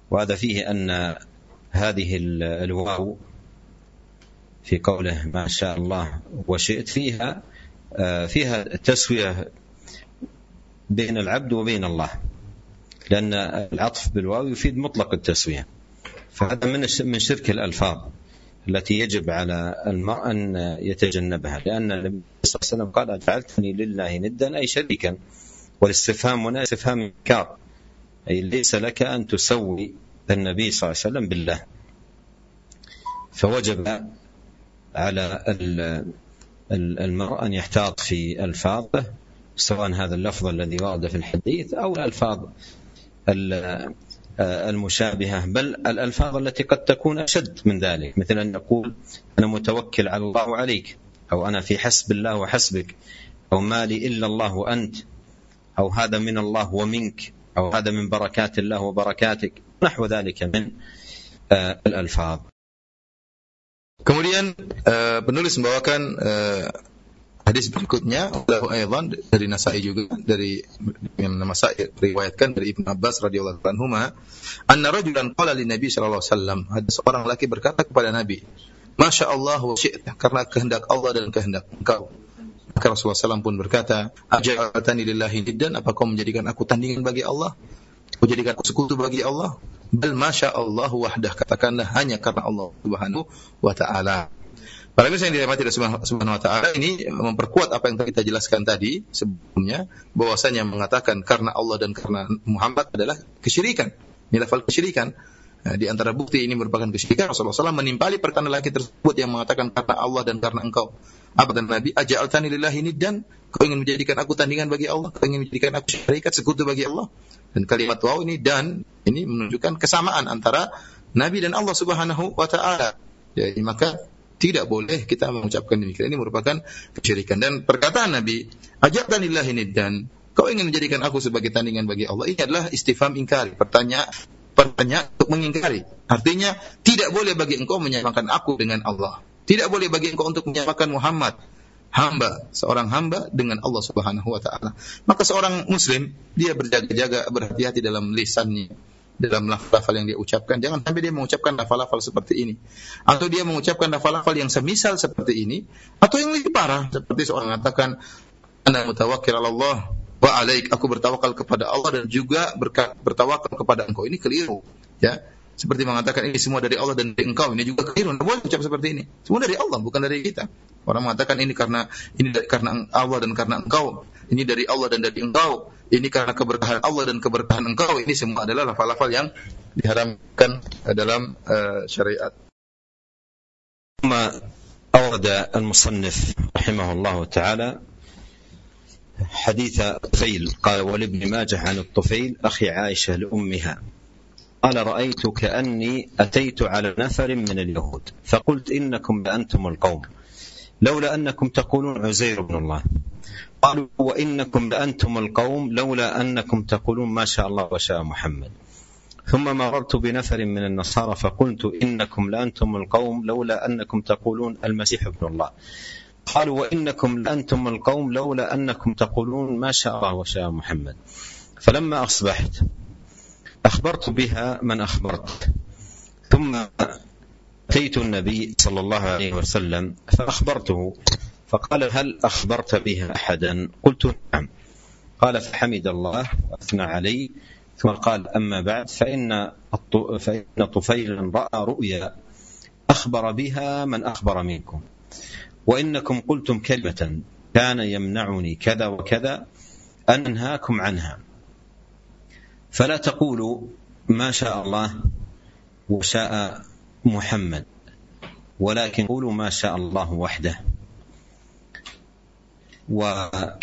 وهذا فيه أن هذه الواو في قوله ما شاء الله وشئت فيها فيها التسوية بين العبد وبين الله، لأن العطف بالواو يفيد مطلق التسوية. فهذا من من شرك الألفاظ التي يجب على المرء أن يتجنبها، لأن النبي صلى الله عليه وسلم قال أجعلتني لله ندا أي شريكا، والاستفهام هنا استفهام إنكار، أي ليس لك أن تسوي النبي صلى الله عليه وسلم بالله. فوجب على المرء أن يحتاط في ألفاظه، سواء هذا اللفظ الذي ورد في الحديث أو الألفاظ المشابهة، بل الألفاظ التي قد تكون أشد من ذلك، مثل أن نقول أنا متوكل على الله وعليك، أو أنا في حسب الله وحسبك، أو ما لي إلا الله وأنت، أو هذا من الله ومنك، أو هذا من بركات الله وبركاتك، نحو ذلك من الألفاظ. Kemudian uh, penulis membawakan uh, hadis berikutnya dari Nasa'i juga, dari yang Nasa'i riwayatkan dari Ibnu Abbas radhiyallahu anhu, anna rajulan qala lin Nabi sallallahu alaihi wasallam, ada seorang laki berkata kepada Nabi, Masya Allah wa syi'ta, karena kehendak Allah dan kehendak engkau. Maka Rasulullah sallallahu alaihi wasallam pun berkata, aj'altani lillahi niddan, apa kau menjadikan aku tandingan bagi Allah? Kau jadikan aku sekutu bagi Allah? Bal masya Allah wahdah, katakanlah hanya karena Allah Subhanahu wa taala. Para yang dirahmati Allah Subhanahu wa taala, ini memperkuat apa yang kita jelaskan tadi sebelumnya, bahwasanya mengatakan karena Allah dan karena Muhammad adalah kesyirikan. Ini lafal kesyirikan. Nah, di antara bukti ini merupakan kesyirikan, Rasulullah sallallahu alaihi wasallam menimpali perkataan laki tersebut yang mengatakan karena Allah dan karena engkau. Apa kata Nabi? Aja'altani lillahi niddan, kau ingin menjadikan aku tandingan bagi Allah, kau ingin menjadikan aku syarikat, sekutu bagi Allah. Dan kalimat waw ini dan ini menunjukkan kesamaan antara Nabi dan Allah Subhanahu wa taala. Jadi maka tidak boleh kita mengucapkan demikian, ini merupakan kesyirikan. Dan perkataan Nabi, aja'altani lillahi niddan, kau ingin menjadikan aku sebagai tandingan bagi Allah, ini adalah istifham ingkari, pertanyaan pertanyaan untuk mengingkari. Artinya tidak boleh bagi engkau menyamakan aku dengan Allah. Tidak boleh bagi engkau untuk menyamakan Muhammad, hamba, seorang hamba dengan Allah Subhanahu wa taala. Maka seorang muslim dia berjaga-jaga, berhati-hati dalam lisannya, dalam lafal-lafal yang dia ucapkan. Jangan sampai dia mengucapkan lafal-lafal seperti ini, atau dia mengucapkan lafal-lafal yang semisal seperti ini, atau yang lebih parah seperti seorang mengatakan ana mutawakkil 'ala Allah wa 'alaik, aku bertawakal kepada Allah dan juga bertawakal kepada engkau. Ini keliru, ya. Seperti mengatakan ini semua dari Allah dan dari engkau, ini juga keliru. Tidak boleh ucap seperti ini. Semua dari Allah, bukan dari kita. Orang mengatakan ini karena ini dari, karena Allah dan karena engkau, ini dari Allah dan dari engkau, ini karena keberkahan Allah dan keberkahan engkau. Ini semua adalah lafal-lafal yang diharamkan dalam uh, syariat. Ma awrada al-musannif rahimahullah ta'ala hadith Tufail qala wa ibn Majah an Tufail akhi Aisha li ummiha قال رأيت كأني أتيت على نفر من اليهود فقلت إنكم لأنتم القوم لولا أنكم تقولون عزير بن الله قالوا وإنكم لأنتم القوم لولا أنكم تقولون ما شاء الله وشاء محمد ثم مررت بنفر من النصارى فقلت إنكم لأنتم القوم لولا أنكم تقولون المسيح ابن الله قالوا وإنكم لأنتم القوم لولا أنكم تقولون ما شاء الله وشاء محمد فلما أصبحت أخبرت بها من أخبرت ثم أتيت النبي صلى الله عليه وسلم فأخبرته فقال هل أخبرت بها أحدا قلت نعم قال فحمد الله وأثنى عليه ثم قال أما بعد فإن فإن طفيلا رأى رؤيا أخبر بها من أخبر منكم وإنكم قلتم كلمة كان يمنعني كذا وكذا أن أنهاكم عنها فلا تقولوا ما شاء الله وشاء محمد ولكن قولوا ما شاء الله وحده. وهذا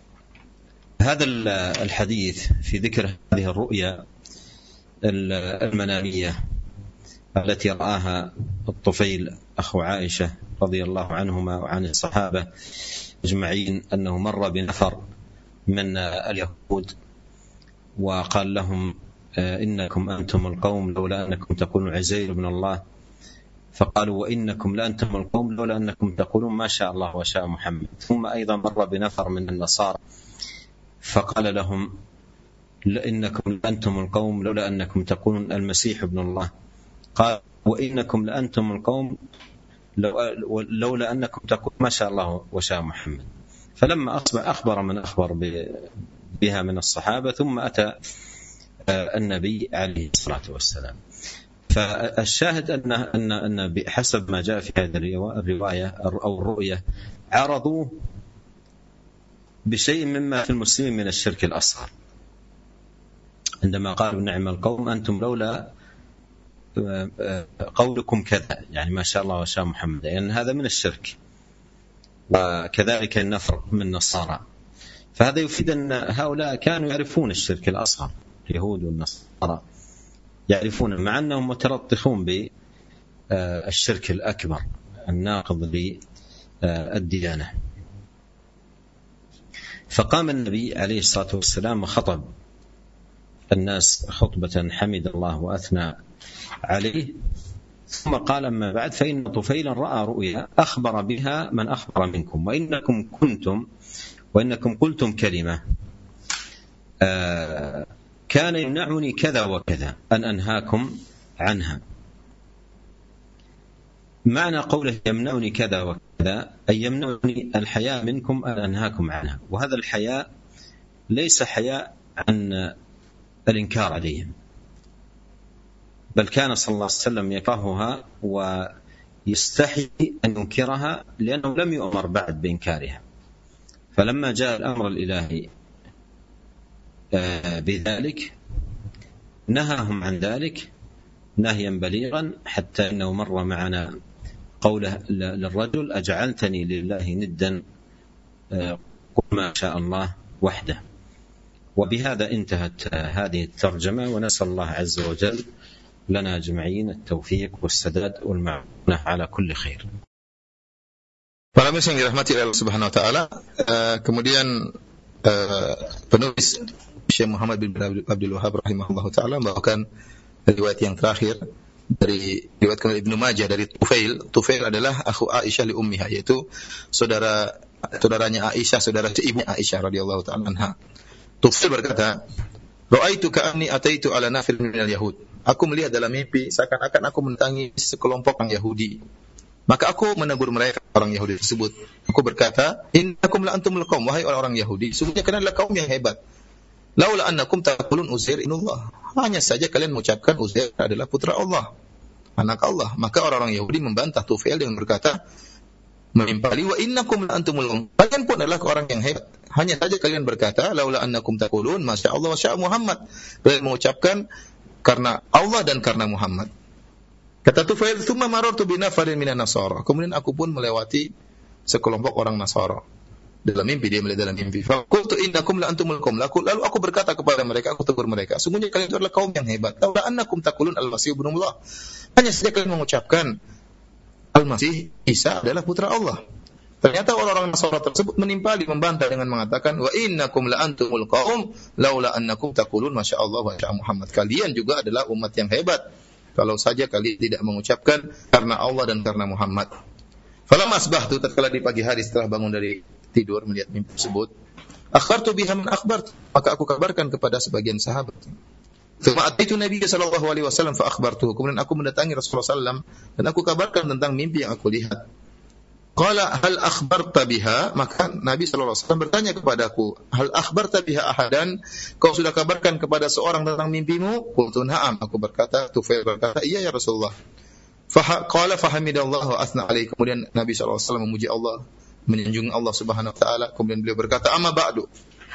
الحديث في ذكر هذه الرؤيا المنامية التي رآها الطفيل أخو عائشة رضي الله عنهما وعن الصحابة أجمعين أنه مر بنفر من اليهود وقال لهم إنكم أنتم القوم لولا أنكم تقولون عزير بن الله فقالوا وإنكم لأنتم القوم لولا أنكم تقولون ما شاء الله وشاء محمد. ثم أيضا مر بنفر من النصارى فقال لهم إنكم لأنتم القوم لولا أنكم تقولون المسيح ابن الله. قال وإنكم لأنتم القوم لولا أنكم تقولون ما شاء الله وشاء محمد. فلما أصبح أخبر من أخبر بها من الصحابة، ثم أتى النبي عليه الصلاة والسلام. فالشاهد أن أن أن بحسب ما جاء في هذه الرواية أو الرؤية عرضوا بشيء مما في المسلمين من الشرك الأصغر، عندما قالوا نعم القوم أنتم لولا قولكم كذا، يعني ما شاء الله وشاء محمد، لأن يعني هذا من الشرك. وكذلك النفر من النصارى. فهذا يفيد أن هؤلاء كانوا يعرفون الشرك الأصغر، اليهود والنصارى يعرفون، مع أنهم متلطخون بالشرك الأكبر الناقض للديانة. فقام النبي عليه الصلاة والسلام وخطب الناس خطبة حمد الله وأثنى عليه، ثم قال أما بعد فإن طفيلا رأى رؤيا أخبر بها من أخبر منكم، وإنكم كنتم وإنكم قلتم كلمة آه كان يمنعني كذا وكذا أن أنهاكم عنها. معنى قوله يمنعني كذا وكذا أي يمنعني الحياء منكم أن أنهاكم عنها، وهذا الحياء ليس حياء عن الإنكار عليهم، بل كان صلى الله عليه وسلم يكرهها ويستحي أن ينكرها لأنه لم يؤمر بعد بإنكارها. فلما جاء الأمر الإلهي بذلك نهاهم عن ذلك نهيا بليغا، حتى إنه مر معنا قوله للرجل أجعلتني لله ندا قل ما شاء الله وحده. وبهذا انتهت هذه الترجمة، ونسأل الله عز وجل لنا جمعين التوفيق والسداد والمعونة على كل خير. Para muslim yang dirahmati Allah Subhanahu wa taala, uh, kemudian uh, penulis Syekh Muhammad bin Abdul Wahhab rahimahullahu taala membawakan riwayat yang terakhir dari riwayatkan oleh Ibnu Majah dari Tufail. Tufail adalah akhu Aisyah li ummiha, yaitu saudara saudaranya Aisyah, saudara ibu Aisyah radhiyallahu taala anha. Tufail berkata, "Ra'aitu ka'anni ataitu ala nafil minal yahud." Aku melihat dalam mimpi seakan-akan aku mendatangi sekelompok orang Yahudi. Maka aku menegur mereka, orang Yahudi tersebut. Aku berkata, "Innakum la antumul qaum," wahai orang-orang Yahudi, sesungguhnya kalian adalah kaum yang hebat. Laula annakum taqulun Uzair inullah. Hanya saja kalian mengucapkan Uzair adalah putra Allah, anak Allah. Maka orang-orang Yahudi membantah Tufail dengan berkata, menimpali, "Wa innakum la antumul qaum." Kalian pun adalah orang yang hebat. Hanya saja kalian berkata, "Laula annakum taqulun masya Allah wa sya Muhammad." Kalian mengucapkan karena Allah dan karena Muhammad. Kata Tufail, "Tsumma marartu bi nafarin minan nasara." Kemudian aku pun melewati sekelompok orang Nasara. Dalam mimpi, dia melihat dalam mimpi. Fa qultu innakum la antumul qaum. Lalu aku berkata kepada mereka, aku tegur mereka, sungguhnya kalian itu adalah kaum yang hebat. Laula annakum taqulun al-masih ibnullah. Hanya saja kalian mengucapkan Al-Masih Isa adalah putra Allah. Ternyata orang-orang Nasara tersebut menimpali, membantah dengan mengatakan, "Wa innakum la antumul qaum laula annakum taqulun masya Allah wa sya Muhammad." Kalian juga adalah umat yang hebat kalau saja kalian tidak mengucapkan karena Allah dan karena Muhammad. Falamma asbahtu, tatkala di pagi hari setelah bangun dari tidur melihat mimpi tersebut, akhbartu biha man akhbart, maka aku kabarkan kepada sebagian sahabat. Tsumma ataitu Nabi sallallahu alaihi wasallam fa akhbartuhu, kemudian aku mendatangi Rasulullah sallallahu alaihi wasallam dan aku kabarkan tentang mimpi yang aku lihat. Qala hal akhbarta biha, maka Nabi sallallahu alaihi wasallam bertanya kepadaku, hal akhbarta biha ahadan, kau sudah kabarkan kepada seorang tentang mimpimu? Qultu na'am, aku berkata, Tufail berkata, iya ya Rasulullah. Fa qala fahamidallahu wa athna alaihi, kemudian Nabi sallallahu alaihi wasallam memuji Allah, menyanjung Allah Subhanahu wa taala. Kemudian beliau berkata, amma ba'du,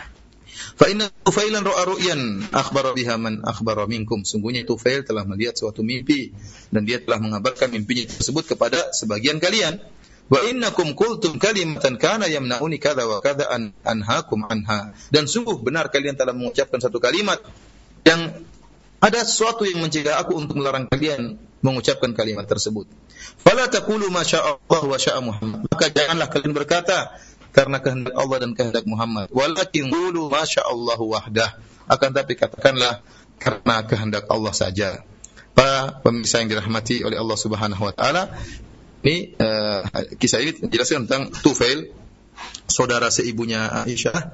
fa inna Tufailan ra'a ru'yan akhbara biha man akhbara minkum. Sungguhnya Tufail telah melihat suatu mimpi dan dia telah mengabarkan mimpinya tersebut kepada sebagian kalian. Wa innakum qultum kalimatan kana yamna'uni kadza wa kadza an anhaakum anha. Dan sungguh benar kalian telah mengucapkan satu kalimat yang ada sesuatu yang mencegah aku untuk melarang kalian mengucapkan kalimat tersebut. Fala taqulu ma syaa Allah wa syaa Muhammad. Maka janganlah kalian berkata karena kehendak Allah dan kehendak Muhammad. Walakin qulu ma syaa Allah wahdah. Akan tapi katakanlah karena kehendak Allah saja. Para pemirsa yang dirahmati oleh Allah Subhanahu wa taala, ini uh, kisah ini menjelaskan tentang Tufail, saudara seibunya Aisyah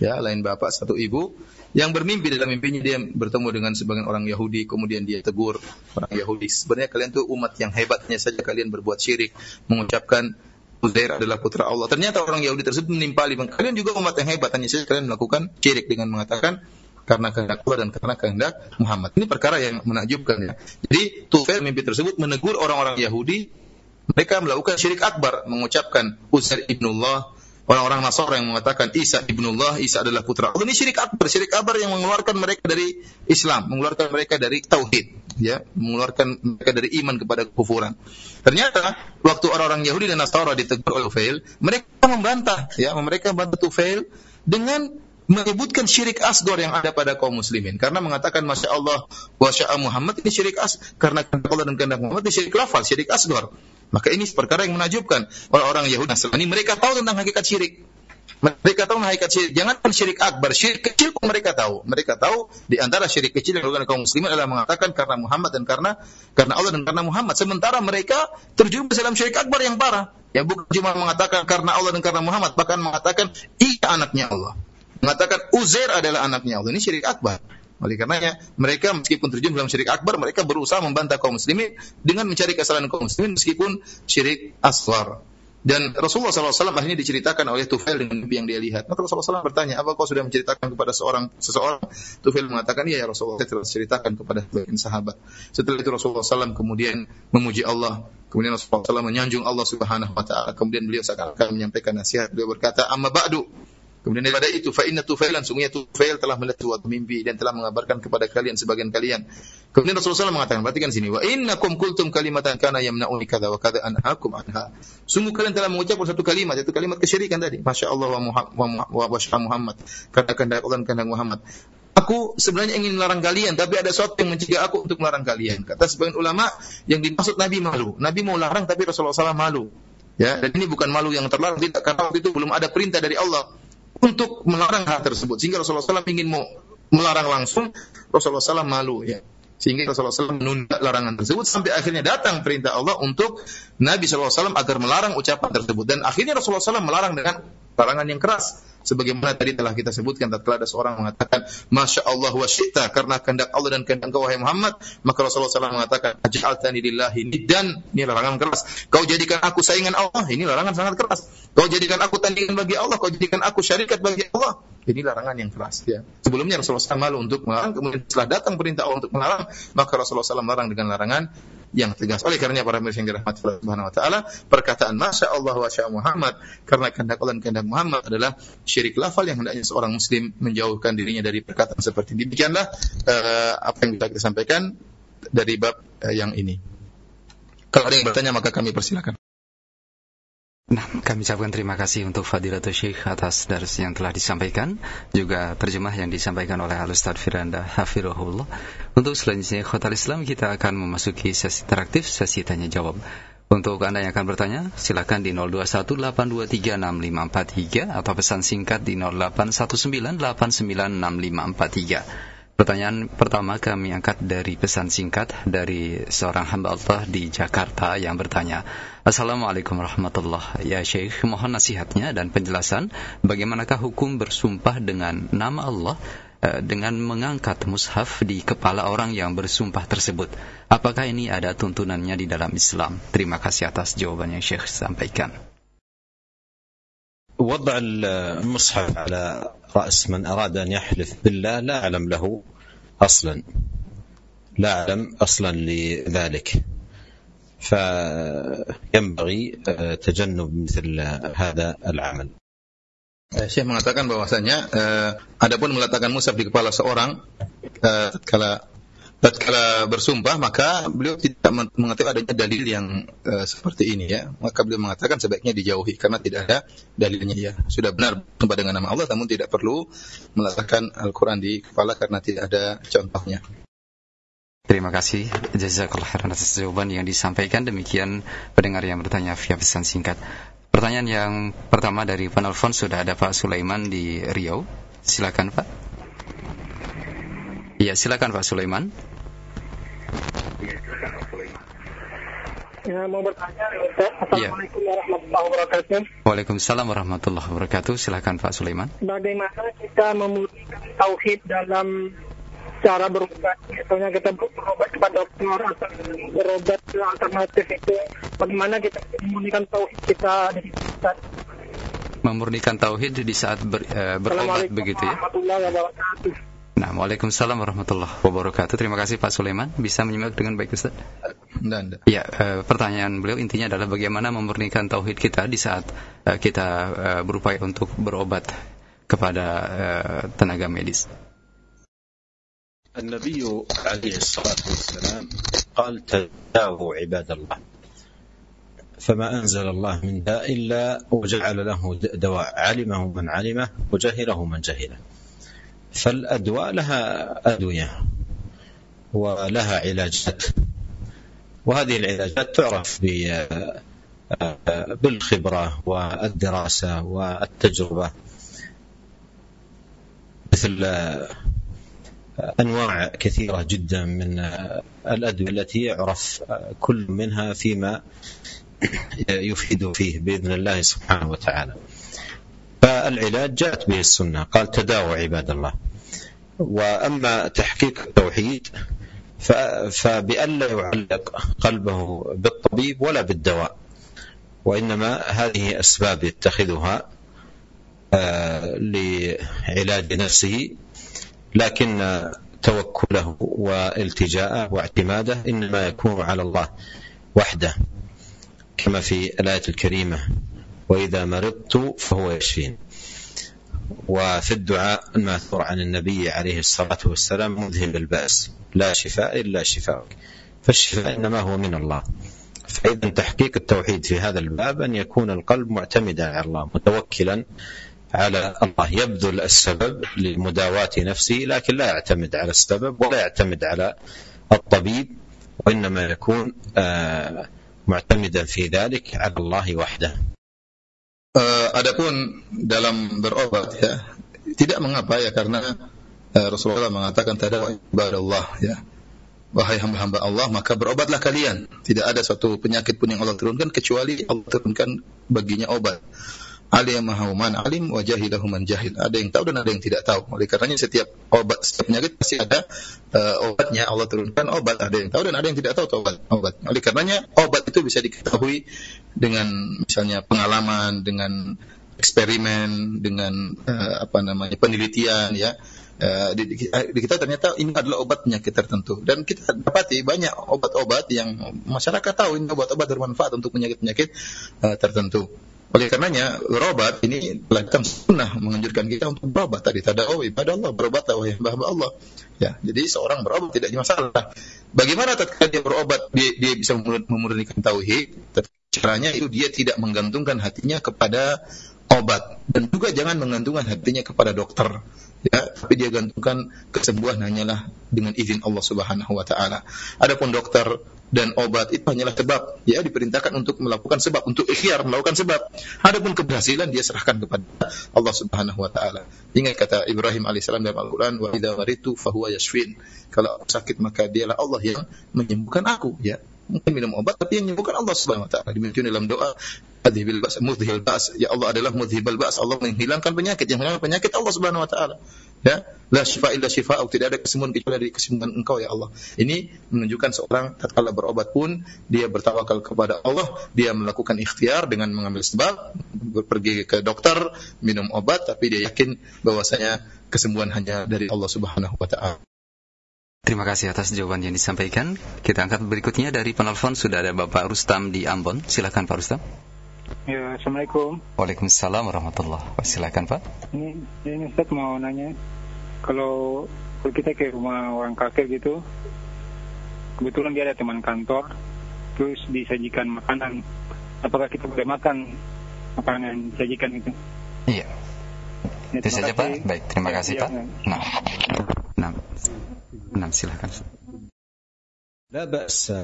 ya, lain bapak satu ibu, yang bermimpi dalam mimpinya dia bertemu dengan sebagian orang Yahudi, kemudian dia tegur orang Yahudi, sebenarnya kalian tuh umat yang hebatnya saja kalian berbuat syirik, mengucapkan Uzair adalah putra Allah. Ternyata orang Yahudi tersebut menimpali, kalian juga umat yang hebat, hanya saja kalian melakukan syirik dengan mengatakan karena kehendak Allah dan karena kehendak Muhammad. Ini perkara yang menakjubkan, ya. Jadi Tufail mimpi tersebut menegur orang-orang Yahudi, mereka melakukan syirik akbar, mengucapkan Uzair ibnullah. Orang-orang Nasara yang mengatakan Isa ibnullah, Isa adalah putra Allah. Ini syirik akbar, syirik akbar yang mengeluarkan mereka dari Islam, mengeluarkan mereka dari tauhid, ya, mengeluarkan mereka dari iman kepada kekufuran. Ternyata waktu orang-orang Yahudi dan Nasara ditegur oleh Tufail, mereka membantah, ya, mereka membantah Tufail dengan menyebutkan syirik asghar yang ada pada kaum muslimin, karena mengatakan Masya Allah wa sya'a Muhammad, ini syirik as karena kehendak Allah dan kehendak Muhammad, ini syirik lafal, syirik asghar. Maka ini perkara yang menakjubkan. Orang-orang Yahudi Nasrani mereka tahu tentang hakikat syirik. Mereka tahu tentang hakikat syirik. Jangankan syirik akbar, syirik kecil pun mereka tahu. Mereka tahu di antara syirik kecil yang dilakukan kaum muslimin adalah mengatakan karena Muhammad dan karena karena Allah dan karena Muhammad. Sementara mereka terjerumus dalam syirik akbar yang parah. Ya, bukan cuma mengatakan karena Allah dan karena Muhammad, bahkan mengatakan ia anaknya Allah. Mengatakan Uzair adalah anaknya Allah. Ini syirik akbar. Oleh karenanya, mereka meskipun terjun dalam syirik akbar, mereka berusaha membantah kaum muslimin dengan mencari kesalahan kaum muslimin meskipun syirik asghar. Dan Rasulullah sallallahu alaihi wasallam akhirnya diceritakan oleh Tufail dengan mimpi yang dia lihat. Maka Rasulullah sallallahu alaihi wasallam bertanya, apa kau sudah menceritakan kepada seorang seseorang? Tufail mengatakan, iya ya Rasulullah, saya telah ceritakan kepada sebagian sahabat. Setelah itu Rasulullah sallallahu alaihi wasallam kemudian memuji Allah. Kemudian Rasulullah sallallahu alaihi wasallam menyanjung Allah subhanahu wa ta'ala. Kemudian beliau seakan-akan menyampaikan nasihat. Beliau berkata, amma ba'du. Kemudian daripada itu, fa inna Tufailan, sungguhnya Tufail telah melihat suatu mimpi dan telah mengabarkan kepada kalian sebagian kalian. Kemudian Rasulullah sallallahu alaihi wasallam mengatakan, perhatikan sini, wa innakum qultum kalimatan kana yamna'uni kadza wa kadza anhaakum anha. Sungguh kalian telah mengucapkan satu kalimat, yaitu kalimat kesyirikan tadi. Masya Allah wa Muhammad wa wa Muhammad. Karena kehendak Allah dan kehendak Muhammad. Aku sebenarnya ingin melarang kalian, tapi ada sesuatu yang mencegah aku untuk melarang kalian. Kata sebagian ulama, yang dimaksud Nabi malu. Nabi mau larang, tapi Rasulullah sallallahu alaihi wasallam malu. Ya, dan ini bukan malu yang terlarang, tidak, karena waktu itu belum ada perintah dari Allah untuk melarang hal tersebut, sehingga Rasulullah sallallahu alaihi wasallam ingin mau melarang langsung, Rasulullah sallallahu alaihi wasallam malu, ya, sehingga Rasulullah sallallahu alaihi wasallam menunda larangan tersebut sampai akhirnya datang perintah Allah untuk Nabi sallallahu alaihi wasallam agar melarang ucapan tersebut, dan akhirnya Rasulullah sallallahu alaihi wasallam melarang dengan larangan yang keras, sebagaimana tadi telah kita sebutkan tatkala ada seorang mengatakan Masya Allah wa syi'ta, karena kehendak Allah dan kehendak Engkau wahai Muhammad, maka Rasulullah sallallahu alaihi wasallam mengatakan aj'altani lillahi niddan, ini larangan keras. Kau jadikan aku saingan Allah, ini larangan sangat keras. Kau jadikan aku tandingan bagi Allah, kau jadikan aku syarikat bagi Allah, ini larangan yang keras, ya. Sebelumnya Rasulullah sallallahu alaihi wasallam malu untuk melarang, kemudian setelah datang perintah Allah untuk melarang, maka Rasulullah sallallahu alaihi wasallam melarang dengan larangan yang tegas. Oleh karenanya para pemirsa yang dirahmati Allah Subhanahu wa taala, perkataan Masya Allah wa sya Muhammad karena kehendak Allah dan kehendak Muhammad adalah syirik lafal yang hendaknya seorang muslim menjauhkan dirinya dari perkataan seperti ini. Demikianlah uh, apa yang bisa kita sampaikan dari bab uh, yang ini. Kalau ada yang bertanya maka kami persilakan. Nah, kami ucapkan terima kasih untuk Fadilatul Syekh atas dars yang telah disampaikan, juga terjemah yang disampaikan oleh Al-Ustaz Firanda Hafirahullah. Untuk selanjutnya Khotal Islam, kita akan memasuki sesi interaktif, sesi tanya jawab. Untuk Anda yang akan bertanya, silakan di nol dua satu delapan dua tiga enam lima empat tiga atau pesan singkat di nol delapan satu sembilan delapan sembilan enam lima empat tiga. Pertanyaan pertama kami angkat dari pesan singkat dari seorang hamba Allah di Jakarta yang bertanya, Assalamualaikum warahmatullahi wabarakatuh. Ya Syekh, mohon nasihatnya dan penjelasan bagaimanakah hukum bersumpah dengan nama Allah eh, dengan mengangkat mushaf di kepala orang yang bersumpah tersebut. Apakah ini ada tuntunannya di dalam Islam? Terima kasih atas jawaban yang Syekh sampaikan. وضع المصحف على رأس من أراد أن يحلف بالله لا أعلم له أصلا لا أعلم أصلا لذلك فينبغي تجنب مثل هذا العمل. Syekh mengatakan bahwasanya uh, adapun meletakkan mushaf di kepala seorang uh, tatkala tatkala bersumpah, maka beliau tidak mengetahui adanya dalil yang uh, seperti ini, ya. Maka beliau mengatakan sebaiknya dijauhi karena tidak ada dalilnya, ya. Sudah benar bersumpah dengan nama Allah, namun tidak perlu meletakkan Al-Quran di kepala karena tidak ada contohnya. Terima kasih jazakallahu khairan atas jawaban yang disampaikan. Demikian pendengar yang bertanya via pesan singkat. Pertanyaan yang pertama dari penelpon sudah ada Pak Sulaiman di Riau. Silakan Pak. Iya, silakan Pak Sulaiman. Ya, mau bertanya, Ustaz. Assalamualaikum ya. warahmatullahi wabarakatuh. Waalaikumsalam warahmatullahi wabarakatuh. Silakan Pak Sulaiman. Bagaimana kita memurnikan tauhid dalam cara berobat? Misalnya kita berobat kepada dokter atau berobat alternatif itu, bagaimana kita memurnikan tauhid kita di situ, Ustaz? Memurnikan tauhid di saat ber, uh, berobat begitu ya. Warahmatullahi wabarakatuh. Nah, Waalaikumsalam warahmatullahi wabarakatuh. Terima kasih Pak Sulaiman. Bisa menyimak dengan baik Ustaz? Anda. Ya, uh, pertanyaan beliau intinya adalah bagaimana memurnikan tauhid kita di saat uh, kita uh, berupaya untuk berobat kepada uh, tenaga medis. النبي عليه الصلاة والسلام قال تداووا عباد الله فما أنزل الله من داء إلا وجعل له دواء علمه من علمه وجهله من جهله فالأدواء لها أدوية ولها علاجات وهذه العلاجات تعرف بالخبرة والدراسة والتجربة مثل أنواع كثيرة جدا من الأدوية التي يعرف كل منها فيما يفيد فيه بإذن الله سبحانه وتعالى فالعلاج جاءت به السنة قال تداووا عباد الله وأما تحقيق التوحيد فبأن لا يعلق قلبه بالطبيب ولا بالدواء وإنما هذه أسباب يتخذها لعلاج نفسه لكن توكله والتجاءه واعتماده إنما يكون على الله وحده كما في الآية الكريمة وإذا مرضت فهو يشفين وفي الدعاء الماثور عن النبي عليه الصلاة والسلام مذهب البأس لا شفاء إلا شفاءك فالشفاء إنما هو من الله فإذا تحقيق التوحيد في هذا الباب أن يكون القلب معتمدا على الله متوكلا على الله يبذل السبب لمداواة نفسه لكن لا يعتمد على السبب ولا يعتمد على الطبيب وإنما يكون معتمدا في ذلك على الله وحده. Uh, adapun dalam berobat ya tidak mengapa ya karena uh, Rasulullah mengatakan tadawu ibadallah ya wahai hamba-hamba Allah maka berobatlah kalian tidak ada suatu penyakit pun yang Allah turunkan kecuali Allah turunkan baginya obat. Alimahu man alim wa jahilahu man jahil. Ada yang tahu dan ada yang tidak tahu. Oleh karenanya setiap obat, setiap penyakit pasti ada uh, obatnya. Allah turunkan obat. Ada yang tahu dan ada yang tidak tahu obat. Obat. Oleh karenanya obat itu bisa diketahui dengan misalnya pengalaman, dengan eksperimen, dengan uh, apa namanya penelitian ya. Uh, di, di, di kita ternyata ini adalah obat penyakit tertentu dan kita dapati banyak obat-obat yang masyarakat tahu ini obat-obat bermanfaat untuk penyakit-penyakit uh, tertentu. Oleh karenanya berobat ini telah sunnah menganjurkan kita untuk berobat tadi tadawu ibadah Allah berobatlah wahai hamba Allah ya jadi seorang berobat tidak masalah. Bagaimana tatkala dia berobat dia, dia bisa memurnikan tauhid? Caranya itu dia tidak menggantungkan hatinya kepada obat dan juga jangan menggantungkan hatinya kepada dokter ya tapi dia gantungkan kesembuhan hanyalah dengan izin Allah Subhanahu wa taala. Adapun dokter dan obat itu hanyalah sebab ya diperintahkan untuk melakukan sebab untuk ikhtiar melakukan sebab. Adapun keberhasilan dia serahkan kepada Allah Subhanahu wa taala. Ingat kata Ibrahim alaihissalam dalam Al-Qur'an wa idza maritu fahuwa yashfin. Kalau aku sakit maka dialah Allah yang menyembuhkan aku ya. Mungkin minum obat tapi yang menyembuhkan Allah Subhanahu wa taala. Demikian dalam doa adhibil ba's mudhhil ba's ya Allah adalah mudhhibal ba's Allah menghilangkan penyakit yang menghilangkan penyakit Allah Subhanahu wa taala ya la syifa illa syifa'uk tidak ada kesembuhan kecuali dari kesembuhan engkau ya Allah. Ini menunjukkan seorang tatkala berobat pun dia bertawakal kepada Allah, dia melakukan ikhtiar dengan mengambil sebab pergi ke dokter minum obat tapi dia yakin bahwasanya kesembuhan hanya dari Allah Subhanahu wa taala. Terima kasih atas jawaban yang disampaikan. Kita angkat berikutnya dari penelpon sudah ada Bapak Rustam di Ambon. Silakan Pak Rustam. Ya, Assalamualaikum. Waalaikumsalam warahmatullahi wabarakatuh. Silakan Pak. Ini, ini Ustaz mau nanya, kalau kita ke rumah orang kafir gitu, kebetulan dia ada teman kantor, terus disajikan makanan, apakah kita boleh makan makanan yang disajikan itu? Iya. Ya, itu saja Pak. Baik, terima ya, kasih ya, Pak. Ya. Nah, nah. نعم silakan. لا بأس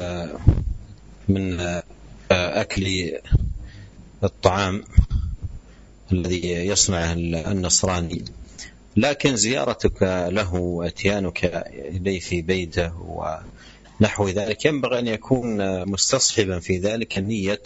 من أكل الطعام الذي يصنعه النصراني لكن زيارتك له واتيانك إليه في بيته نحو ذلك ينبغي أن يكون مستصحبا في ذلك النية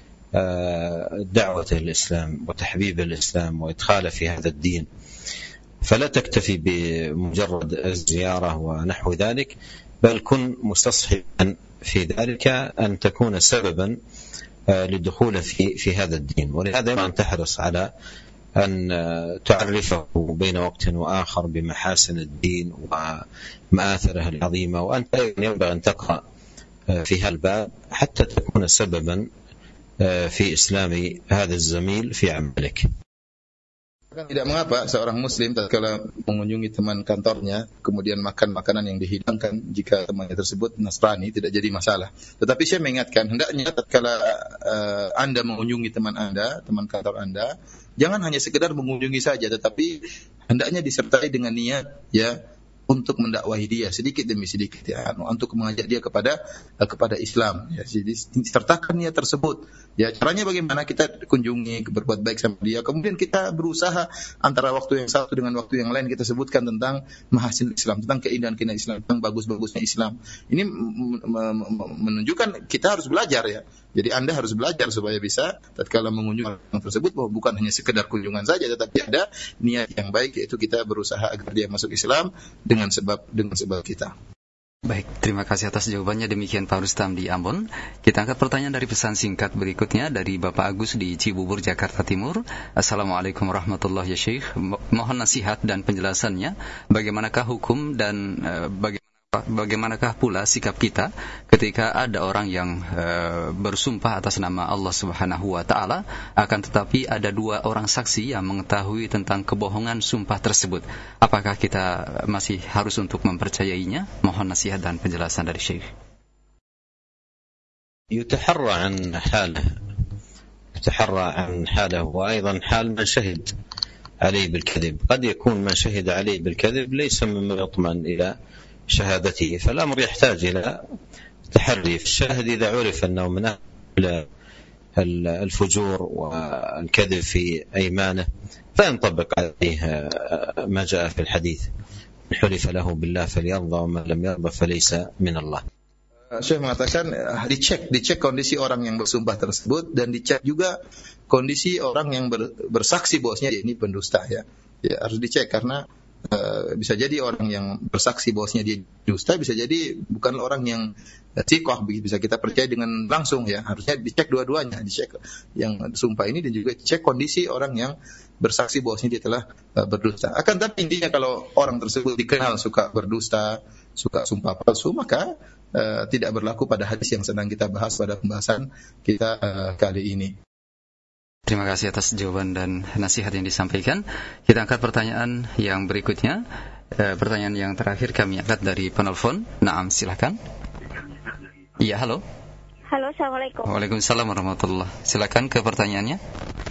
دعوة الإسلام وتحبيب الإسلام وإدخاله في هذا الدين، فلا تكتفي بمجرد الزيارة ونحو ذلك، بل كن مستصحبا في ذلك أن تكون سببا للدخول في في هذا الدين. ولهذا أن تحرص على أن تعرفه بين وقت وآخر بمحاسن الدين ومآثره العظيمة، وأنت ينبغي أن تقرأ في هذا الباب حتى تكون سببا في إسلام هذا الزميل في عملك. Tidak mengapa seorang muslim tatkala mengunjungi teman kantornya kemudian makan makanan yang dihidangkan jika temannya tersebut Nasrani, tidak jadi masalah. Tetapi saya mengingatkan, hendaknya tatkala uh, Anda mengunjungi teman Anda, teman kantor Anda, jangan hanya sekedar mengunjungi saja, tetapi hendaknya disertai dengan niat ya untuk mendakwahi dia sedikit demi sedikit ya, untuk mengajak dia kepada uh, kepada Islam ya. Jadi sertakan niat tersebut. Ya, caranya bagaimana? Kita kunjungi, berbuat baik sama dia, kemudian kita berusaha antara waktu yang satu dengan waktu yang lain kita sebutkan tentang mahasin Islam, tentang keindahan-keindahan Islam, tentang bagus-bagusnya Islam. Ini menunjukkan kita harus belajar ya. Jadi Anda harus belajar supaya bisa tatkala mengunjungi orang tersebut bahwa bukan hanya sekedar kunjungan saja, tetapi ada niat yang baik, yaitu kita berusaha agar dia masuk Islam dengan sebab dengan sebab kita. Baik, terima kasih atas jawabannya. Demikian Pak Rustam di Ambon. Kita angkat pertanyaan dari pesan singkat berikutnya dari Bapak Agus di Cibubur, Jakarta Timur. Assalamualaikum warahmatullahi wabarakatuh. Syekh, mohon nasihat dan penjelasannya. Bagaimanakah hukum dan uh, bagaimana bagaimanakah pula sikap kita ketika ada orang yang uh, bersumpah atas nama Allah Subhanahu wa taala, akan tetapi ada dua orang saksi yang mengetahui tentang kebohongan sumpah tersebut. Apakah kita masih harus untuk mempercayainya? Mohon nasihat dan penjelasan dari Syekh. يتحرى عن حاله يتحرى عن حاله وأيضا حال من شهد عليه بالكذب. قد يكون من شهد عليه بالكذب ليس ممن يطمئن إلى شهادته، فالأمر يحتاج إلى تحري. الشاهد إذا عرف أنه من أهل الفجور والكذب في أيمانه فينطبق عليه ما جاء في الحديث: حلف له بالله فليرضى ومن لم يرضى فليس من الله. Syekh mengatakan dicek, dicek kondisi orang yang bersumpah tersebut dan dicek juga kondisi orang yang ber, bersaksi bahwasanya dia ini pendusta ya. Ya harus dicek karena Uh, bisa jadi orang yang bersaksi bahwasanya dia dusta, bisa jadi bukan orang yang thiqah, bisa kita percaya dengan langsung ya. Harusnya dicek dua-duanya, dicek yang sumpah ini dan juga cek kondisi orang yang bersaksi bahwasanya dia telah uh, berdusta. Akan tapi intinya kalau orang tersebut dikenal suka berdusta, suka sumpah palsu, maka uh, tidak berlaku pada hadis yang sedang kita bahas pada pembahasan kita uh, kali ini. Terima kasih atas jawaban dan nasihat yang disampaikan. Kita angkat pertanyaan yang berikutnya. E, pertanyaan yang terakhir kami angkat dari penelpon. Naam, silakan. Iya, halo. Halo, assalamualaikum. Waalaikumsalam warahmatullahi. Silakan ke pertanyaannya.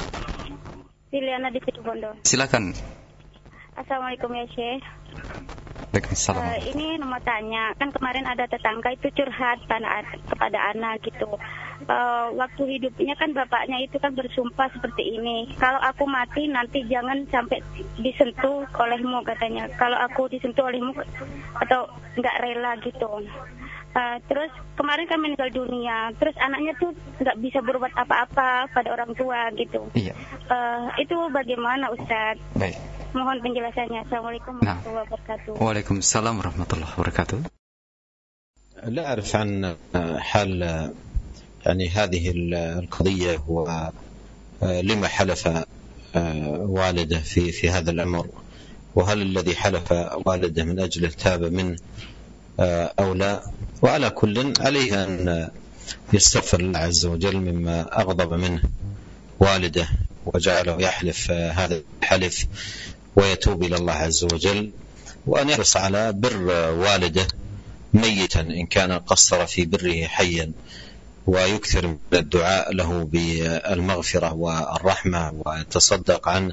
Liliana di Situbondo. Silakan. Assalamualaikum ya Syekh. Waalaikumsalam. Uh, ini mau tanya, kan kemarin ada tetangga itu curhat kepada anak gitu. Uh, waktu hidupnya kan bapaknya itu kan bersumpah seperti ini, kalau aku mati nanti jangan sampai disentuh olehmu katanya, kalau aku disentuh olehmu atau nggak rela gitu. Uh, terus kemarin kan meninggal dunia, terus anaknya tuh nggak bisa berbuat apa-apa pada orang tua gitu. Iya. Uh, itu bagaimana Ustaz? Baik. Mohon penjelasannya. Assalamualaikum warahmatullahi wabarakatuh. Waalaikumsalam warahmatullahi wabarakatuh. لا أعرف عن حال يعني هذه القضية ولما حلف والده في في هذا الأمر، وهل الذي حلف والده من أجله تاب منه أو لا. وعلى كل عليه أن يستغفر الله عز وجل مما أغضب منه والده وجعله يحلف هذا الحلف ويتوب إلى الله عز وجل، وأن يحرص على بر والده ميتا إن كان قصر في بره حيا، ويكثر من الدعاء له بالمغفرة والرحمة ويتصدق عنه،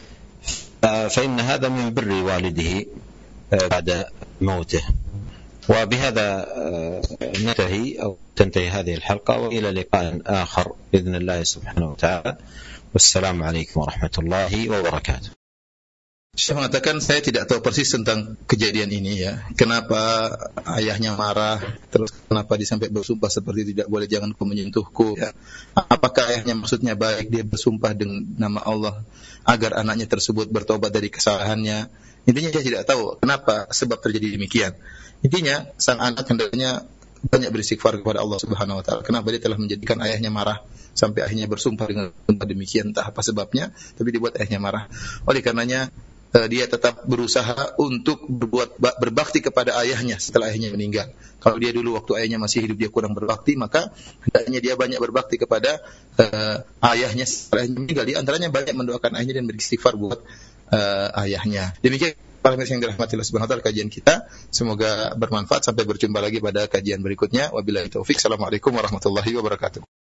فإن هذا من بر والده بعد موته. وبهذا ننتهي أو تنتهي هذه الحلقة، وإلى لقاء آخر بإذن الله سبحانه وتعالى، والسلام عليكم ورحمة الله وبركاته. Saya mengatakan saya tidak tahu persis tentang kejadian ini ya. Kenapa ayahnya marah, terus kenapa dia sampai bersumpah seperti tidak boleh, jangan kau menyentuhku ya. Apakah ayahnya maksudnya baik, dia bersumpah dengan nama Allah agar anaknya tersebut bertobat dari kesalahannya? Intinya saya tidak tahu kenapa sebab terjadi demikian. Intinya sang anak hendaknya banyak beristighfar kepada Allah Subhanahu wa taala. Kenapa dia telah menjadikan ayahnya marah sampai akhirnya bersumpah dengan sumpah demikian, entah apa sebabnya, tapi dibuat ayahnya marah. Oleh karenanya dia tetap berusaha untuk berbuat berbakti kepada ayahnya setelah ayahnya meninggal. Kalau dia dulu waktu ayahnya masih hidup dia kurang berbakti, maka hendaknya dia banyak berbakti kepada uh, ayahnya setelah ayahnya meninggal. Di antaranya banyak mendoakan ayahnya dan beristighfar buat uh, ayahnya. Demikian para yang dirahmati Allah Subhanahu wa taala kajian kita. Semoga bermanfaat. Sampai berjumpa lagi pada kajian berikutnya. Wabillahi taufik. Assalamualaikum warahmatullahi wabarakatuh.